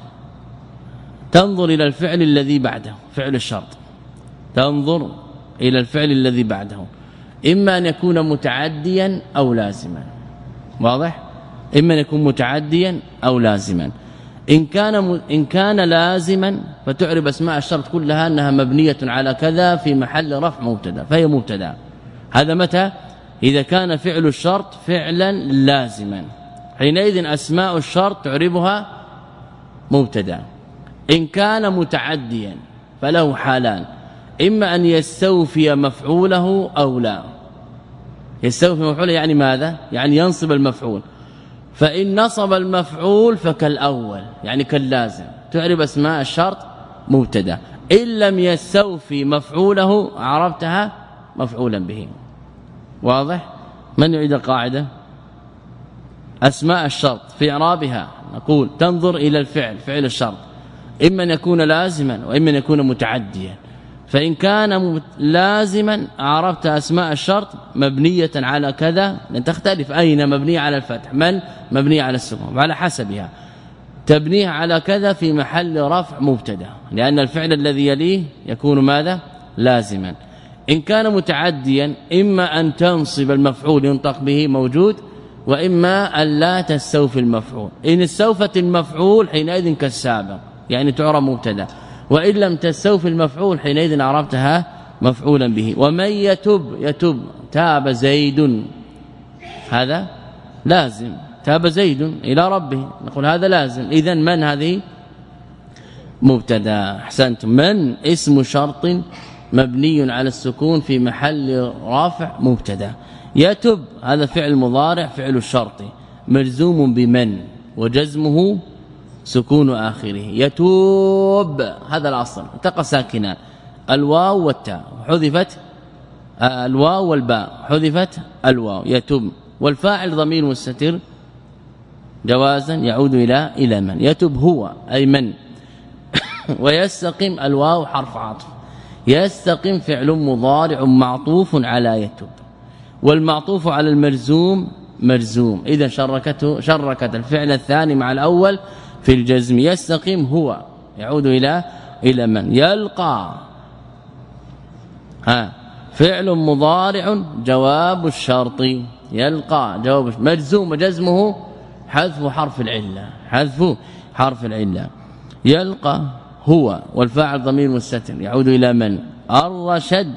تنظر إلى الفعل الذي بعده فعل الشرط، تنظر إلى الفعل الذي بعده إما أن يكون متعديا أو لازما، واضح؟ إما أن يكون متعديا أو لازما. إن كان إن كان لازما فتعرب اسماء الشرط كلها أنها مبنية على كذا في محل رفع مبتدا فهي مبتدا. هذا متى؟ إذا كان فعل الشرط فعلا لازما، حينئذ أسماء الشرط تعربها مبتدا. إن كان متعديا فله حالان، إما أن يستوفي مفعوله أو لا. يستوفي مفعوله يعني ماذا؟ يعني ينصب المفعول، فإن نصب المفعول فكالأول يعني كاللازم تعرب أسماء الشرط مبتدا. إن لم يستوفي مفعوله عرفتها مفعولا به. واضح؟ من يعيد القاعدة؟ أسماء الشرط في إعرابها نقول تنظر إلى الفعل فعل الشرط إما أن يكون لازما وإما أن يكون متعديا. فإن كان لازما عرفت أسماء الشرط مبنية على كذا لن تختلف أين مبنية على الفتح من مبنية على السكون على حسبها تبنيها على كذا في محل رفع مبتدا لأن الفعل الذي يليه يكون ماذا لازما. إن كان متعديا إما أن تنصب المفعول ينطق به موجود وإما أن لا تستوفي المفعول. إن استوفت المفعول حينئذ كالسابق يعني تعرب مبتدا وإن لم تستوفي المفعول حينئذ عرفتها مفعولا به. ومن يتب يتب تاب زيد هذا لازم تاب زيد إلى ربه نقول هذا لازم. إذن من هذه مبتدا. احسنتم. من اسم شرط مبني على السكون في محل رافع مبتدا. يتب هذا فعل مضارع فعل الشرط مجزوم بمن وجزمه سكون آخره. يتوب هذا الأصل التقى ساكنان الواو والتاء حذفت الواو والباء حذفت الواو يتوب والفاعل ضمير مستتر جوازا يعود إلى إلى من. يتوب هو أي من ويستقيم الواو حرف عطف يستقيم فعل مضارع معطوف على يتوب والمعطوف على المرزوم مرزوم. إذا شركته شركت الفعل الثاني مع الأول في الجزم. يستقيم هو يعود إلى إلى من. يلقى ها فعل مضارع جواب الشرط يلقى جواب مجزوم وجزمه حذف حرف العله حذف حرف العله. يلقى هو والفاعل ضمير مستتر يعود إلى من. الرشد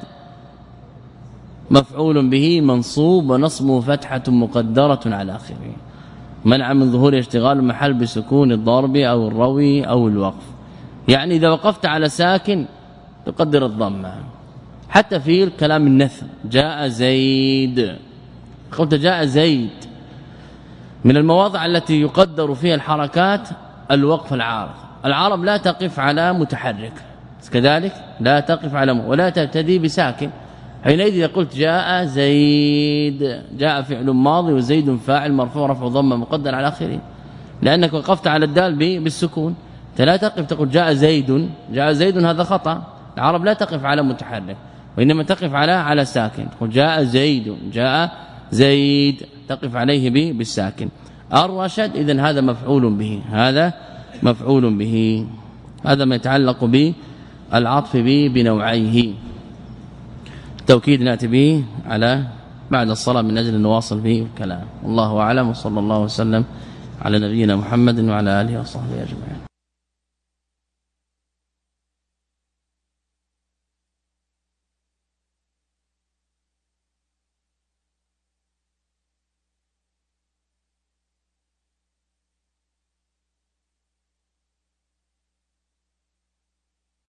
مفعول به منصوب ونصبه فتحة مقدرة على آخره منع من ظهور اشتغال المحل بسكون الضرب أو الروي أو الوقف. يعني إذا وقفت على ساكن تقدر الضمه. حتى في الكلام النثر جاء زيد قلت جاء زيد من المواضع التي يقدر فيها الحركات الوقف العارض. العرب لا تقف على متحرك كذلك لا تقف على ولا تبتدي بساكن. حينئذ إذا قلت جاء زيد جاء فعل ماضي وزيد فاعل مرفوع رفع ضمه مقدر على اخره لانك وقفت على الدال بالسكون. انت لا تقف تقول جاء زيد جاء زيد هذا خطأ. العرب لا تقف على متحرك وانما تقف على على ساكن تقول جاء زيد جاء زيد تقف عليه بالساكن. الرشد اذا هذا مفعول به هذا مفعول به. هذا ما يتعلق بالعطف به بنوعيه. التوكيد ناتي به على بعد الصلاة من أجل أن نواصل به الكلام. والله أعلم وصلى الله وسلم على نبينا محمد وعلى آله وصحبه أجمعين.